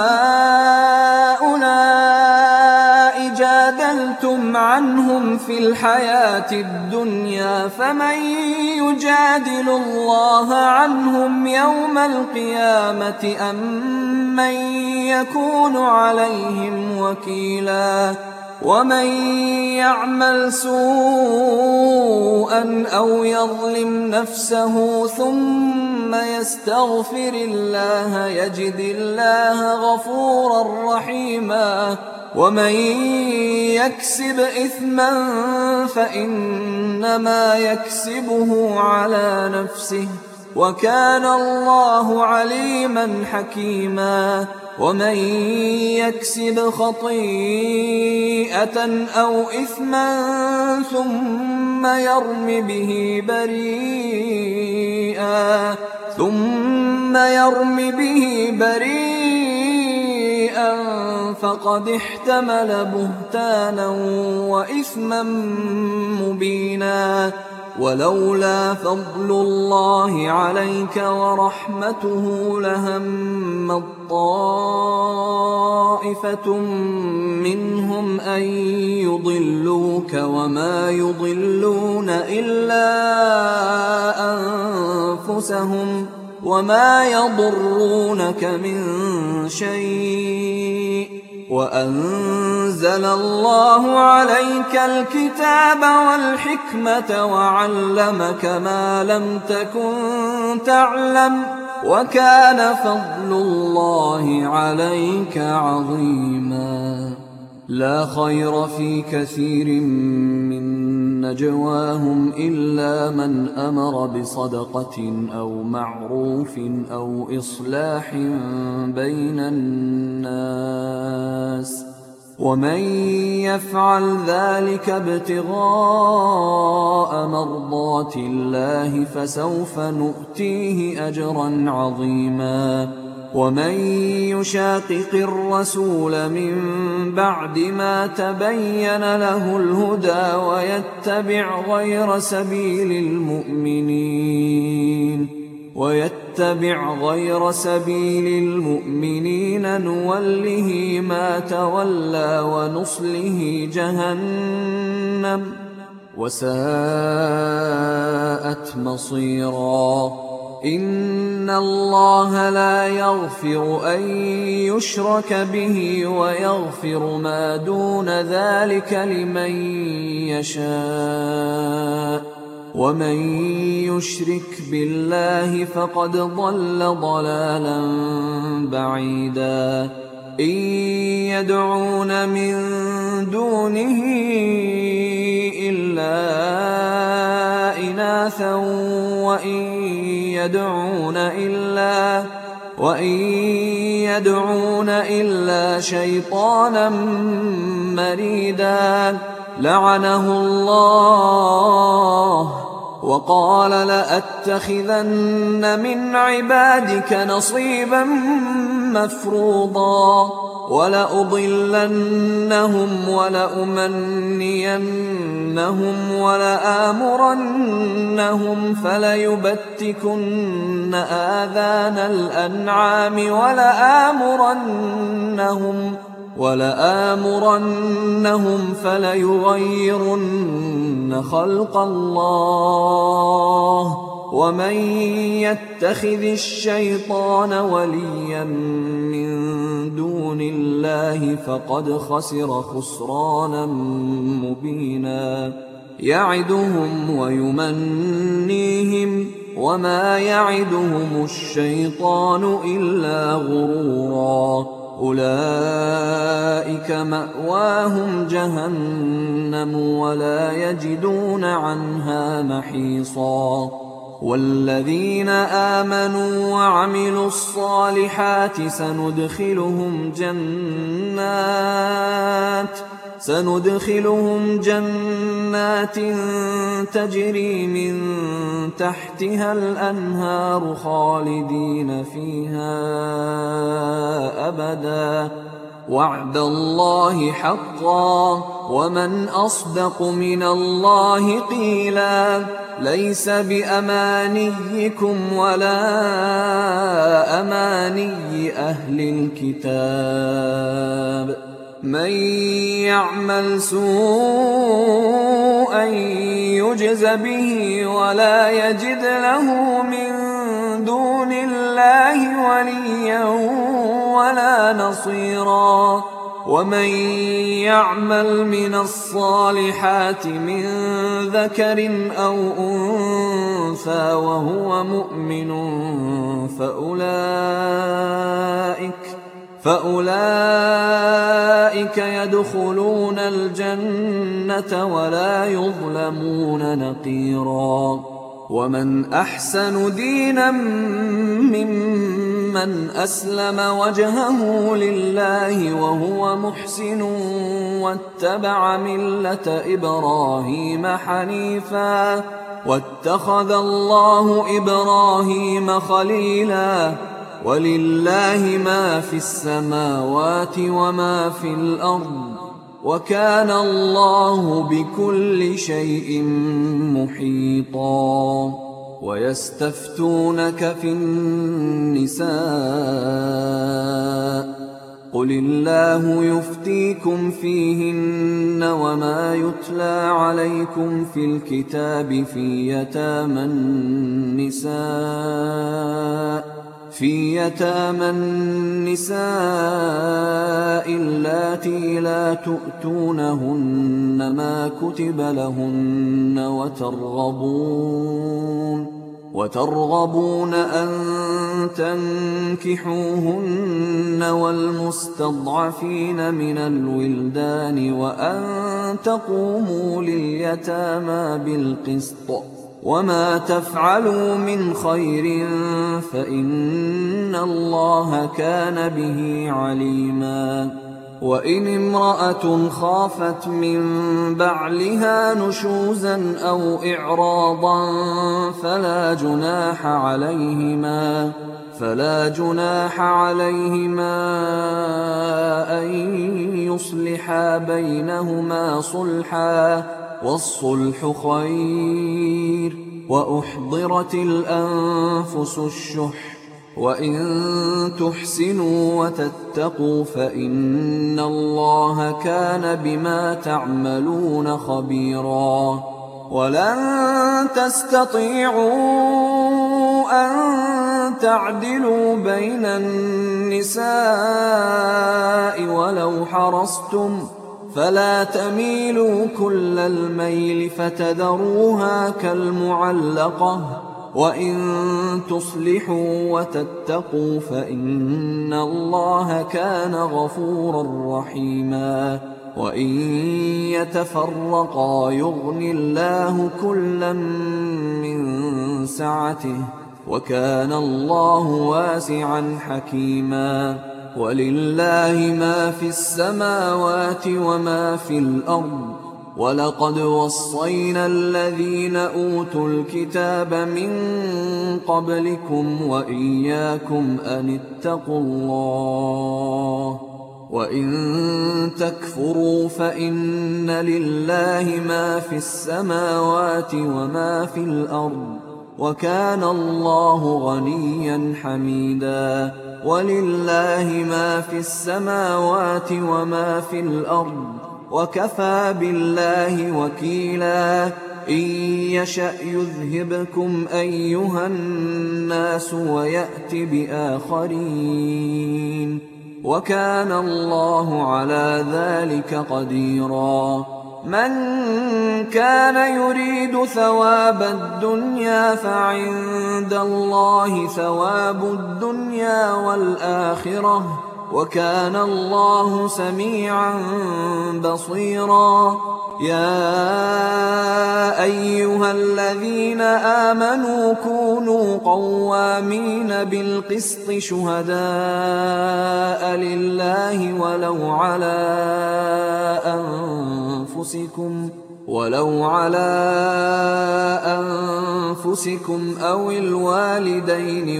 هؤلاء جادلتم عنهم في الحياة الدنيا فمن يجادل الله عنهم يوم القيامة أم من يكون عليهم وكيلا. ومن يعمل سوءا أو يظلم نفسه ثم يستغفر الله يجد الله غفورا رحيما. ومن يكسب إثما فإنما يكسبه على نفسه وكان الله عليما حكيما. ومن يكسب خطيئة أو إثما ثم يرم به بريئا فقد احتمل بهتانا وإثما مبينا. ولولا فضل الله عليك ورحمته لهمت طائفة منهم أن يضلوك وما يضلون إلا أنفسهم وما يضرونك من شيء وأنزل الله عليك الكتاب والحكمة وعلمك ما لم تكن تعلم وكان فضل الله عليك عظيما. لا خير في كثير من نجواهم إلا من أمر بصدقة أو معروف أو إصلاح بين الناس ومن يفعل ذلك ابتغاء مرضات الله فسوف نؤتيه أجرا عظيما. ومن يشاقق الرسول من بعد ما تبين له الهدى ويتبع غير سبيل المؤمنين نوله ما تولى ونصله جهنم وساءت مصيرا. إن الله لا يغفر أن يشرك به ويغفر ما دون ذلك لمن يشاء ومن يشرك بالله فقد ضل ضلالا بعيدا. إن يدعون من دونه إلا إناثا وإن يدعون إلا شيطانا مريدا لعنه الله وقال لأتخذن من عبادك نصيبا مفروضا ولأضلنهم ولأمنينهم ولآمرنهم فليبتكن آذان الأنعام ولآمرنهم فليغيرن خلق الله ومن يتخذ الشيطان وليا من دون الله فقد خسر خسرانا مبينا. يعدهم ويمنيهم وما يعدهم الشيطان إلا غرورا. أولئك مأواهم جهنم ولا يجدون عنها محيصا. والذين آمنوا وعملوا الصالحات سندخلهم جنات تجري من تحتها الأنهار خالدين فيها أبدا وعد الله حقا ومن أصدق من الله قيلا. ليس بأمانيكم ولا أماني أهل الكتاب من يعمل سوءا يجز به ولا يجد له من دون الله وليا ولا نصيرا. ومن يعمل من الصالحات من ذكر أو أنثى وهو مؤمن فأولئك يدخلون الجنة ولا يظلمون نقيرا. ومن أحسن دينا ممن أسلم وجهه لله وهو محسن واتبع ملة إبراهيم حنيفا واتخذ الله إبراهيم خليلا ولله ما في السماوات وما في الأرض وكان الله بكل شيء محيطا ويستفتونك في النساء قل الله يفتيكم فيهن وما يتلى عليكم في الكتاب في يتامى النساء اللاتي لا تؤتونهن ما كتب لهن وترغبون أن تنكحوهن والمستضعفين من الولدان وأن تقوموا لليتامى بالقسط وما تفعلوا من خير فإن الله كان به عليما وإن امرأة خافت من بعلها نشوزا أو إعراضا فلا جناح عليهما أن يصلحا بينهما صلحا والصلح خير وأحضرت الأنفس الشح وإن تحسنوا وتتقوا فإن الله كان بما تعملون خبيرا ولن تستطيعوا أن تعدلوا بين النساء ولو حرصتم فلا تميلوا كل الميل فتذروها كالمعلقة وإن تصلحوا وتتقوا فإن الله كان غفورا رحيما وإن يتفرقا يغن الله كلا من سعته وكان الله واسعا حكيما ولله ما في السماوات وما في الأرض ولقد وصينا الذين أوتوا الكتاب من قبلكم وإياكم أن اتقوا الله وإن تكفروا فإن لله ما في السماوات وما في الأرض وكان الله غنيا حميدا ولله ما في السماوات وما في الأرض وكفى بالله وكيلا إن يشأ يذهبكم أيها الناس ويأت بآخرين وكان الله على ذلك قديرا من كان يريد ثواب الدنيا فعند الله ثواب الدنيا والآخرة وكان الله سميعا بصيرا يا أيها الذين آمنوا كونوا قوامين بالقسط شهداء لله ولو على أنفسكم أو الوالدين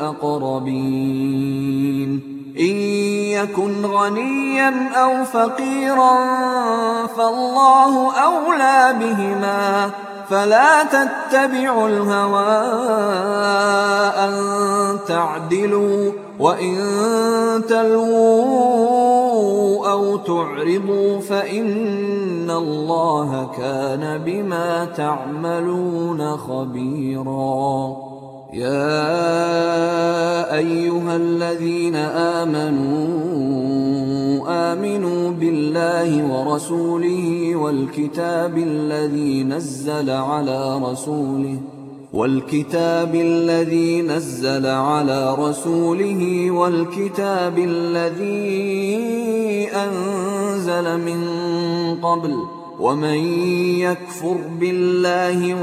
والأقربين إن يكن غنيا أو فقيرا فالله أولى بهما فلا تتبعوا الهوى أن تعدلوا وإن تلووا أو تعرضوا فإن الله كان بما تعملون خبيرا يا أيها الذين آمنوا بالله ورسوله والكتاب الذي نزل على رسوله والكتاب الذي أنزل من قبل ومن يكفر بالله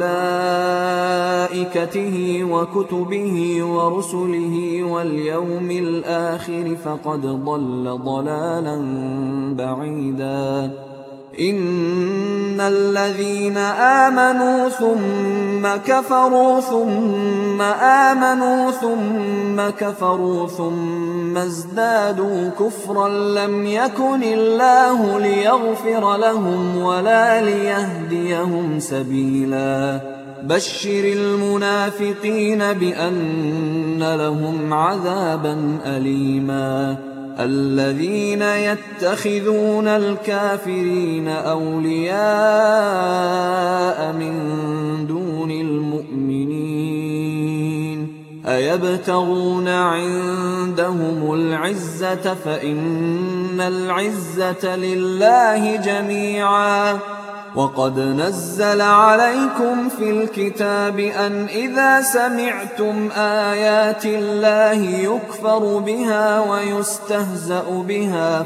وملائكته وكتبه ورسله واليوم الآخر فقد ضل ضلالا بعيدا. إن الذين آمنوا ثم كفروا ثم آمنوا ثم كفروا ثم ازدادوا كفرا لم يكن الله ليغفر لهم ولا ليهديهم سبيلا. بشر المنافقين بأن لهم عذابا أليما. الذين يتخذون الكافرين أولياء من دون المؤمنين أيبتغون عندهم العزة فإن العزة لله جميعا. وقد نزل عليكم في الكتاب أن إذا سمعتم آيات الله يكفر بها ويستهزأ بها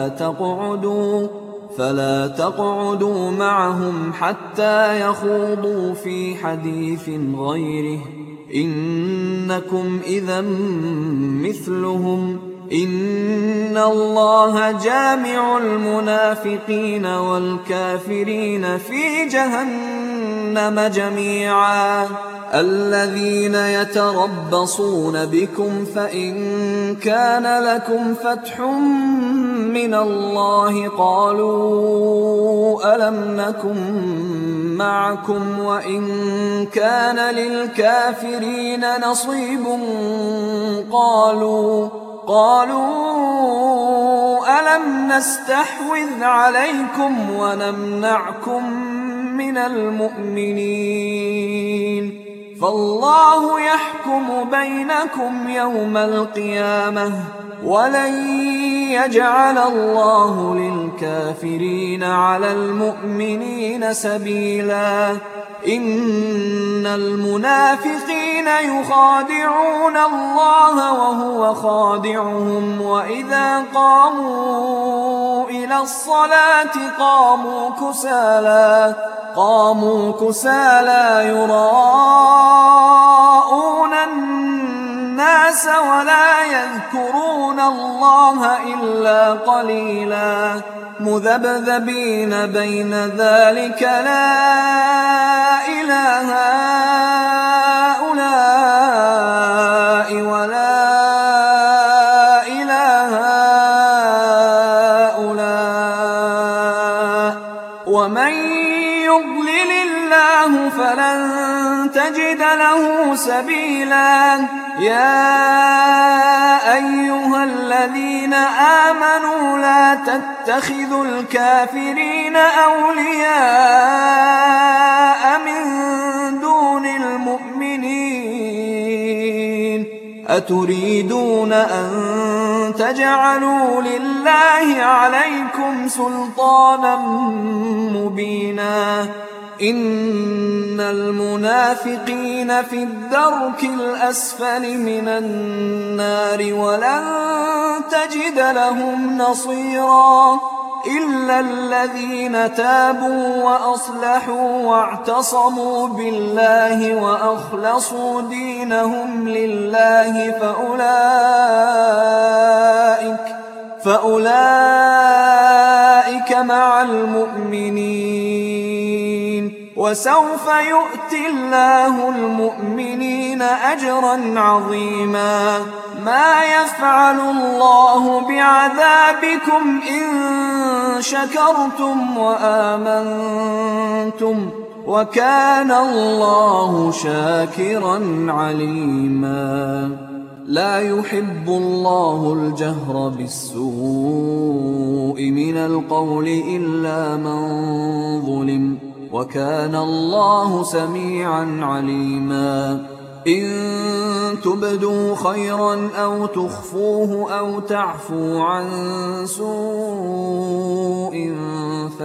فلا تقعدوا معهم حتى يخوضوا في حديث غيره إنكم إذا مثلهم. إن الله جامع المنافقين والكافرين في جهنم جميعا. الذين يتربصون بكم فإن كان لكم فتح من الله قالوا ألم نكن معكم وإن كان للكافرين نصيب قالوا ألم نستحوذ عليكم ونمنعكم من المؤمنين فالله يحكم بينكم يوم القيامة ولن يجعل الله للكافرين على المؤمنين سبيلا. إن المنافقين يخادعون الله وهو خادعهم وإذا قاموا إلى الصلاة قاموا كسالى يراءون الناس ولا يذكرون الله إلا قليلا. مذبذبين بين ذلك لا إله هؤلاء ولا إله هؤلاء ومن يضلل الله فلن تجد له سبيلا. يا أيها الذين آمنوا لا تتخذوا الكافرين أولياء من دون المؤمنين أتريدون أن تجعلوا لله عليكم سلطانا مبينا. إن المنافقين في الدرك الأسفل من النار ولن تجد لهم نصيرا إلا الذين تابوا وأصلحوا واعتصموا بالله وأخلصوا دينهم لله فأولئك مع المؤمنين وسوف يؤتي الله المؤمنين أجرا عظيما. ما يفعل الله بعذابكم إن شكرتم وآمنتم وكان الله شاكرا عليما. لا يحب الله الجهر بالسوء من القول إلا من ظلم وكان الله سميعا عليما. إن تبدوا خيرا أو تخفوه أو تعفوا عن سوء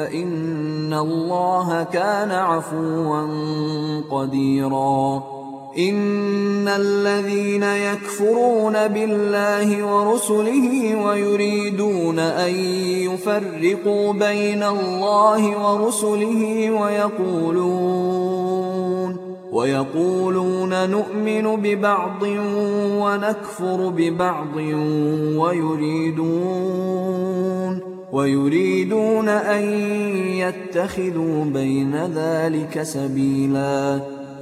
فإن الله كان عفوا قديرا. إن الذين يكفرون بالله ورسله ويريدون أن يفرقوا بين الله ورسله ويقولون نؤمن ببعض ونكفر ببعض ويريدون أن يتخذوا بين ذلك سبيلا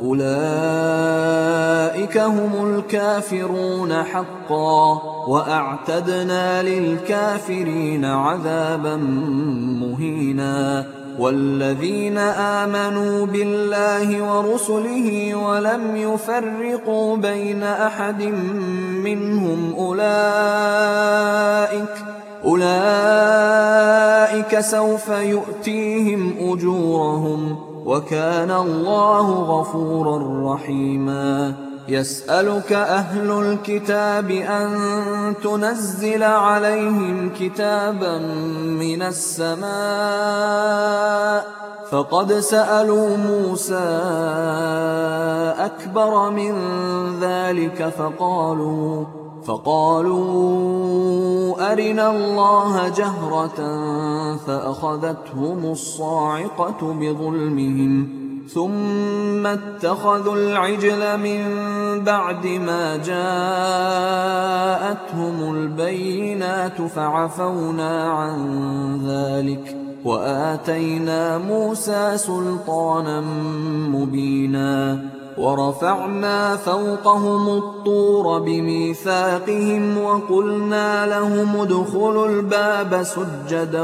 أولئك هم الكافرون حقا وأعتدنا للكافرين عذابا مهينا والذين آمنوا بالله ورسله ولم يفرقوا بين أحد منهم أولئك سوف يؤتيهم أجورهم وكان الله غفورا رحيما يسألك أهل الكتاب أن تنزل عليهم كتابا من السماء فقد سألوا موسى أكبر من ذلك فقالوا أرنا الله جهرة فأخذتهم الصاعقة بظلمهم ثم اتخذوا العجل من بعد ما جاءتهم البينات فعفونا عن ذلك وآتينا موسى سلطانا مبينا ورفعنا فوقهم الطور بميثاقهم وقلنا لهم ادخلوا الباب سجدا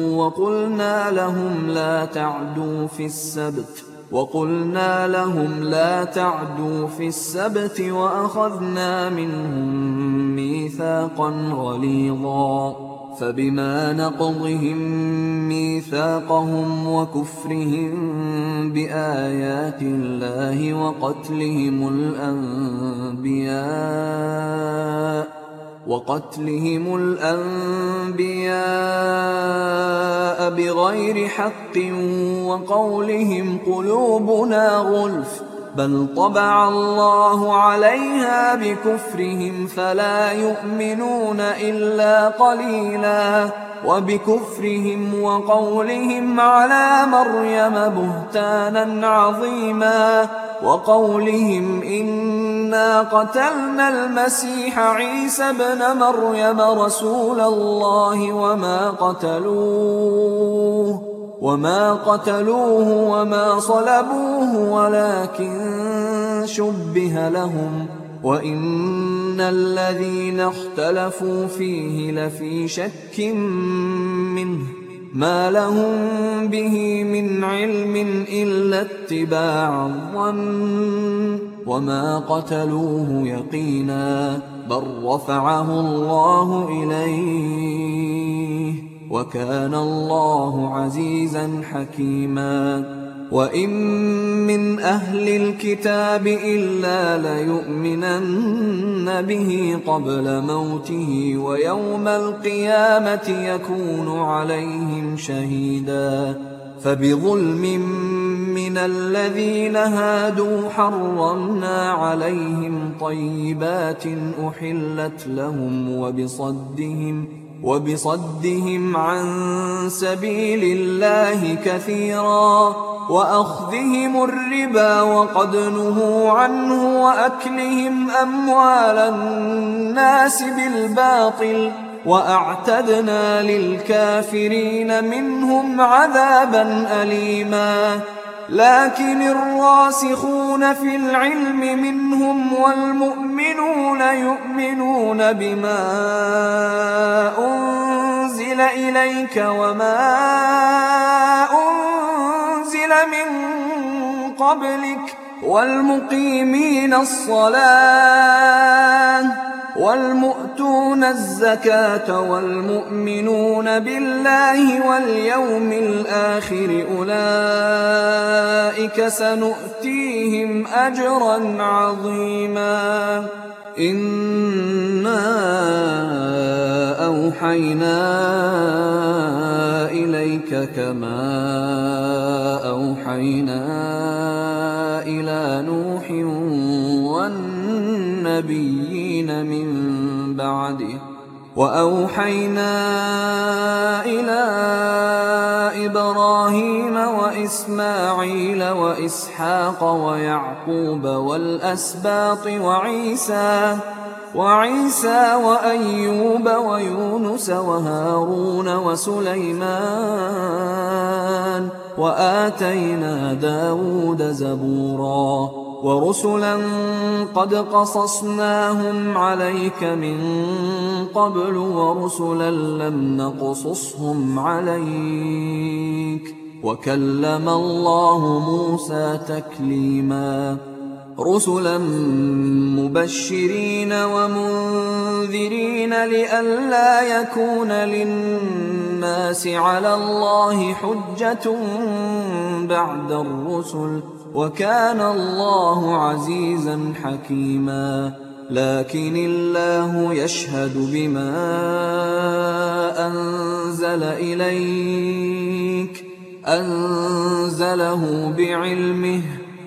وقلنا لهم لا تعدوا في السبت وأخذنا منهم ميثاقا غليظا فبما نقضهم ميثاقهم وكفرهم بآيات الله وقتلهم الأنبياء بغير حق وقولهم قلوبنا غلف بل طبع الله عليها بكفرهم فلا يؤمنون إلا قليلا وبكفرهم وقولهم على مريم بهتانا عظيما وقولهم إنا قتلنا المسيح عيسى ابن مريم رسول الله وما قتلوه وما صلبوه ولكن شبه لهم وإن الذين اختلفوا فيه لفي شك منه ما لهم به من علم إلا اتباع الظن وما قتلوه يقينا بل رفعه الله إليه وكان الله عزيزا حكيما وإن من أهل الكتاب إلا ليؤمنن به قبل موته ويوم القيامة يكون عليهم شهيدا فبظلم من الذين هادوا حرمنا عليهم طيبات أحلت لهم وبصدهم عن سبيل الله كثيرا وأخذهم الربا وقد نهوا عنه وأكلهم أموال الناس بالباطل وأعتدنا للكافرين منهم عذابا أليما لكن الراسخون في العلم منهم والمؤمنون يؤمنون بما أنزل إليك وما أنزل من قبلك والمقيمين الصلاة والمؤتون الزكاة والمؤمنون بالله واليوم الآخر أولئك سنؤتيهم أجرا عظيما إنا أوحينا إليك كما أوحينا إلى نوح النبيين من بعده. وأوحينا إلى إبراهيم وإسماعيل وإسحاق ويعقوب والأسباط وعيسى وأيوب ويونس وهارون وسليمان، وآتينا داود زبورا، ورسلا قد قصصناهم عليك من قبل ورسلا لم نقصصهم عليك، وكلم الله موسى تكليما. رسلا مبشرين ومنذرين لئلا يكون للناس على الله حجة بعد الرسل، وكان الله عزيزا حكيما. لكن الله يشهد بما أنزل إليك أنزله بعلمه،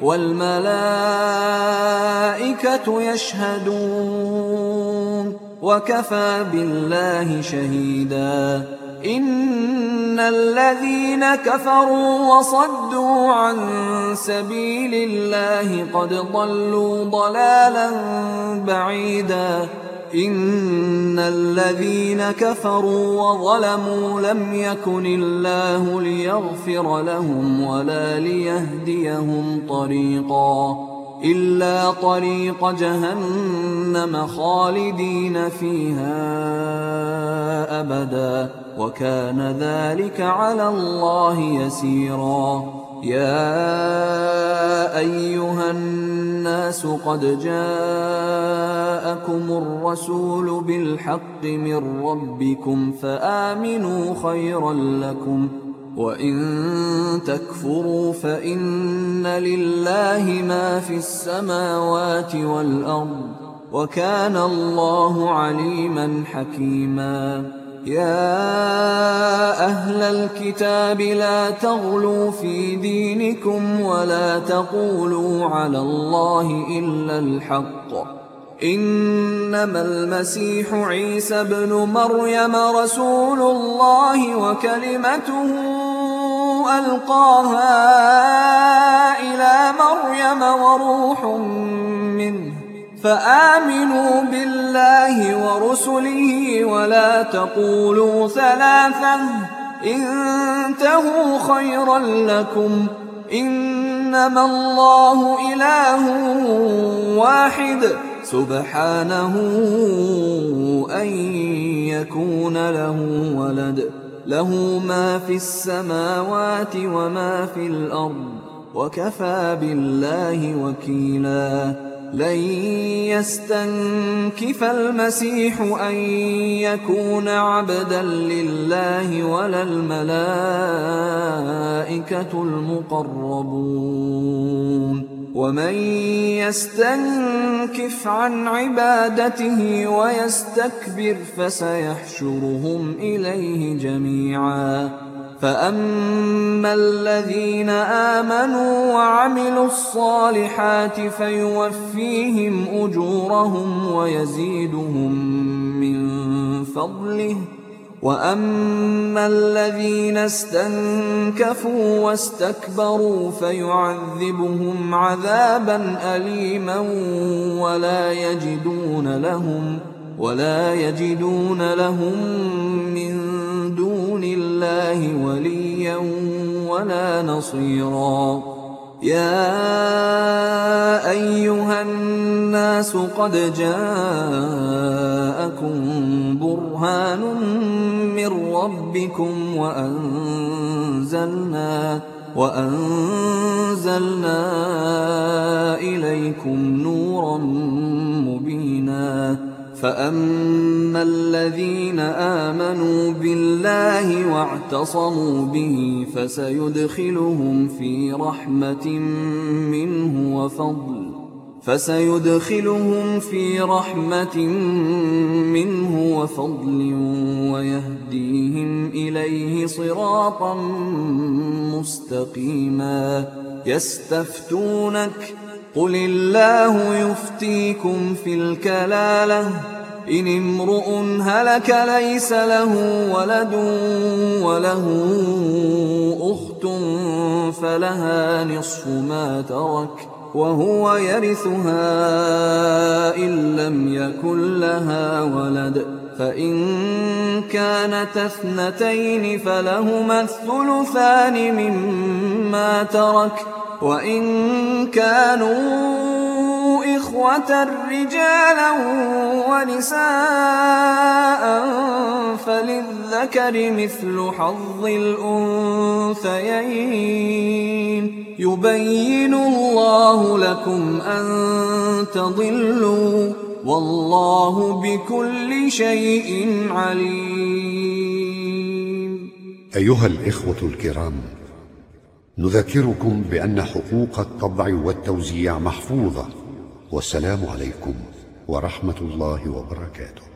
والملائكة يشهدون، وكفى بالله شهيدا. إن الذين كفروا وصدوا عن سبيل الله قد ضلوا ضلالا بعيدا. إن الذين كفروا وظلموا لم يكن الله ليغفر لهم ولا ليهديهم طريقا إلا طريق جهنم خالدين فيها أبدا، وكان ذلك على الله يسيرا. يا أيها الناس قد جاءكم الرسول بالحق من ربكم فآمنوا خيرا لكم، وإن تكفروا فإن لله ما في السماوات والأرض، وكان الله عليما حكيما. يا أهل الكتاب لا تغلوا في دينكم ولا تقولوا على الله إلا الحق، إنما المسيح عيسى بن مريم رسول الله وكلمته ألقاها إلى مريم وروح منه، فآمنوا بالله ورسله ولا تقولوا ثلاثة، انتهوا خيرا لكم، إنما الله إله واحد سبحانه أن يكون له ولد، له ما في السماوات وما في الأرض، وكفى بالله وكيلا. لن يستنكف المسيح أن يكون عبدا لله ولا الملائكة المقربون، ومن يستنكف عن عبادته ويستكبر فسيحشرهم إليه جميعا. فأما الذين آمنوا وعملوا الصالحات فيوفيهم أجورهم ويزيدهم من فضله، وأما الذين استنكفوا واستكبروا فيعذبهم عذابا أليما ولا يجدون لهم من دون الله وليا ولا نصيرا. يا أيها الناس قد جاءكم برهان من ربكم وأنزلنا إليكم نورا مبينا. فأما الذين آمنوا بالله واعتصموا به فسيدخلهم في رحمة منه وفضل ويهديهم إليه صراطا قل الله يفتيكم في الكلالة إن امرؤ هلك ليس له ولد وله أخت فلها نصف ما ترك وهو يرثها إن لم يكن لها ولد فإن كانت اثنتين فلهما الثلثان مما ترك وإن كانوا إخوة رجالا ونساء فللذكر مثل حظ الأنثيين يبين الله لكم أن تضلوا والله بكل شيء عليم. أيها الإخوة الكرام، نذكركم بأن حقوق الطبع والتوزيع محفوظة، والسلام عليكم ورحمة الله وبركاته.